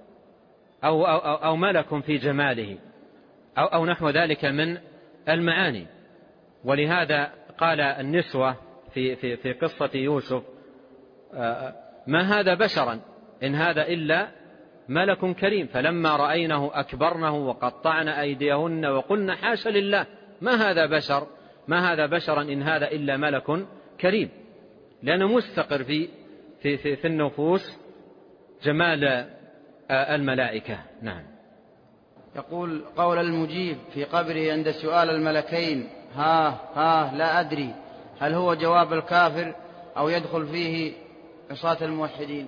[SPEAKER 1] أو ملك في جماله أو نحو ذلك من المعاني. ولهذا قال النسوة في قصة يوسف: ما هذا بشرا إن هذا إلا ملك كريم. فلما رأينه أكبرنه وقطعن أيديهن وقلن حاش لله ما هذا بشرا إن هذا إلا ملك كريم، لأنه مستقر في النفوس جمال الملائكة. نعم.
[SPEAKER 2] يقول: قول المجيب في قبره عند سؤال الملكين: ها لا أدري، هل هو جواب الكافر أو يدخل فيه عصاة الموحدين؟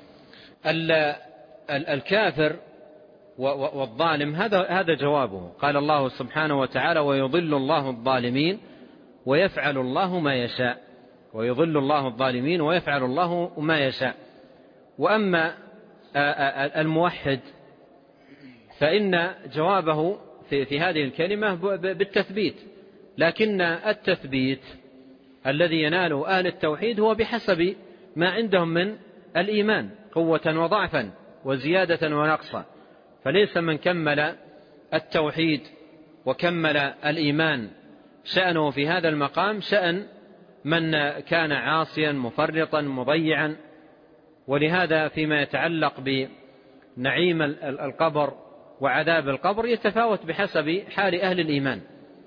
[SPEAKER 1] الكافر والظالم هذا جوابه. قال الله سبحانه وتعالى: ويضل الله الظالمين ويفعل الله ما يشاء. ويضل الله الظالمين ويفعل الله ما يشاء. وأما الموحد فإن جوابه في هذه الكلمة بالتثبيت، لكن التثبيت الذي يناله أهل التوحيد هو بحسب ما عندهم من الإيمان قوة وضعفا وزيادة ونقصا. فليس من كمل التوحيد وكمل الإيمان شأنه في هذا المقام شأن من كان عاصيا مفرطا مضيعا. ولهذا فيما يتعلق بنعيم القبر وعذاب القبر يتفاوت بحسب حال أهل الإيمان،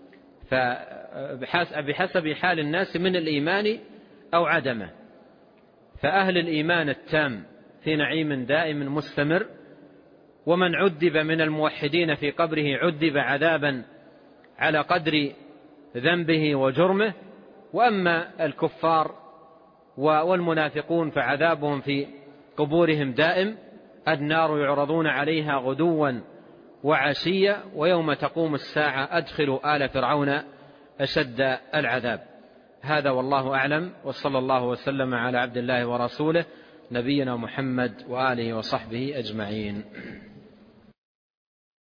[SPEAKER 1] بحسب حال الناس من الإيمان أو عدمه. فأهل الإيمان التام في نعيم دائم مستمر، ومن عذب من الموحدين في قبره عذب عذابا على قدر ذنبه وجرمه. وأما الكفار والمنافقون فعذابهم في قبورهم دائم، النار يعرضون عليها غدوا وعشيا ويوم تقوم الساعة أدخلوا آل فرعون أشد العذاب. هذا والله أعلم، وصلى الله وسلم على عبد الله ورسوله نبينا محمد وآله وصحبه أجمعين.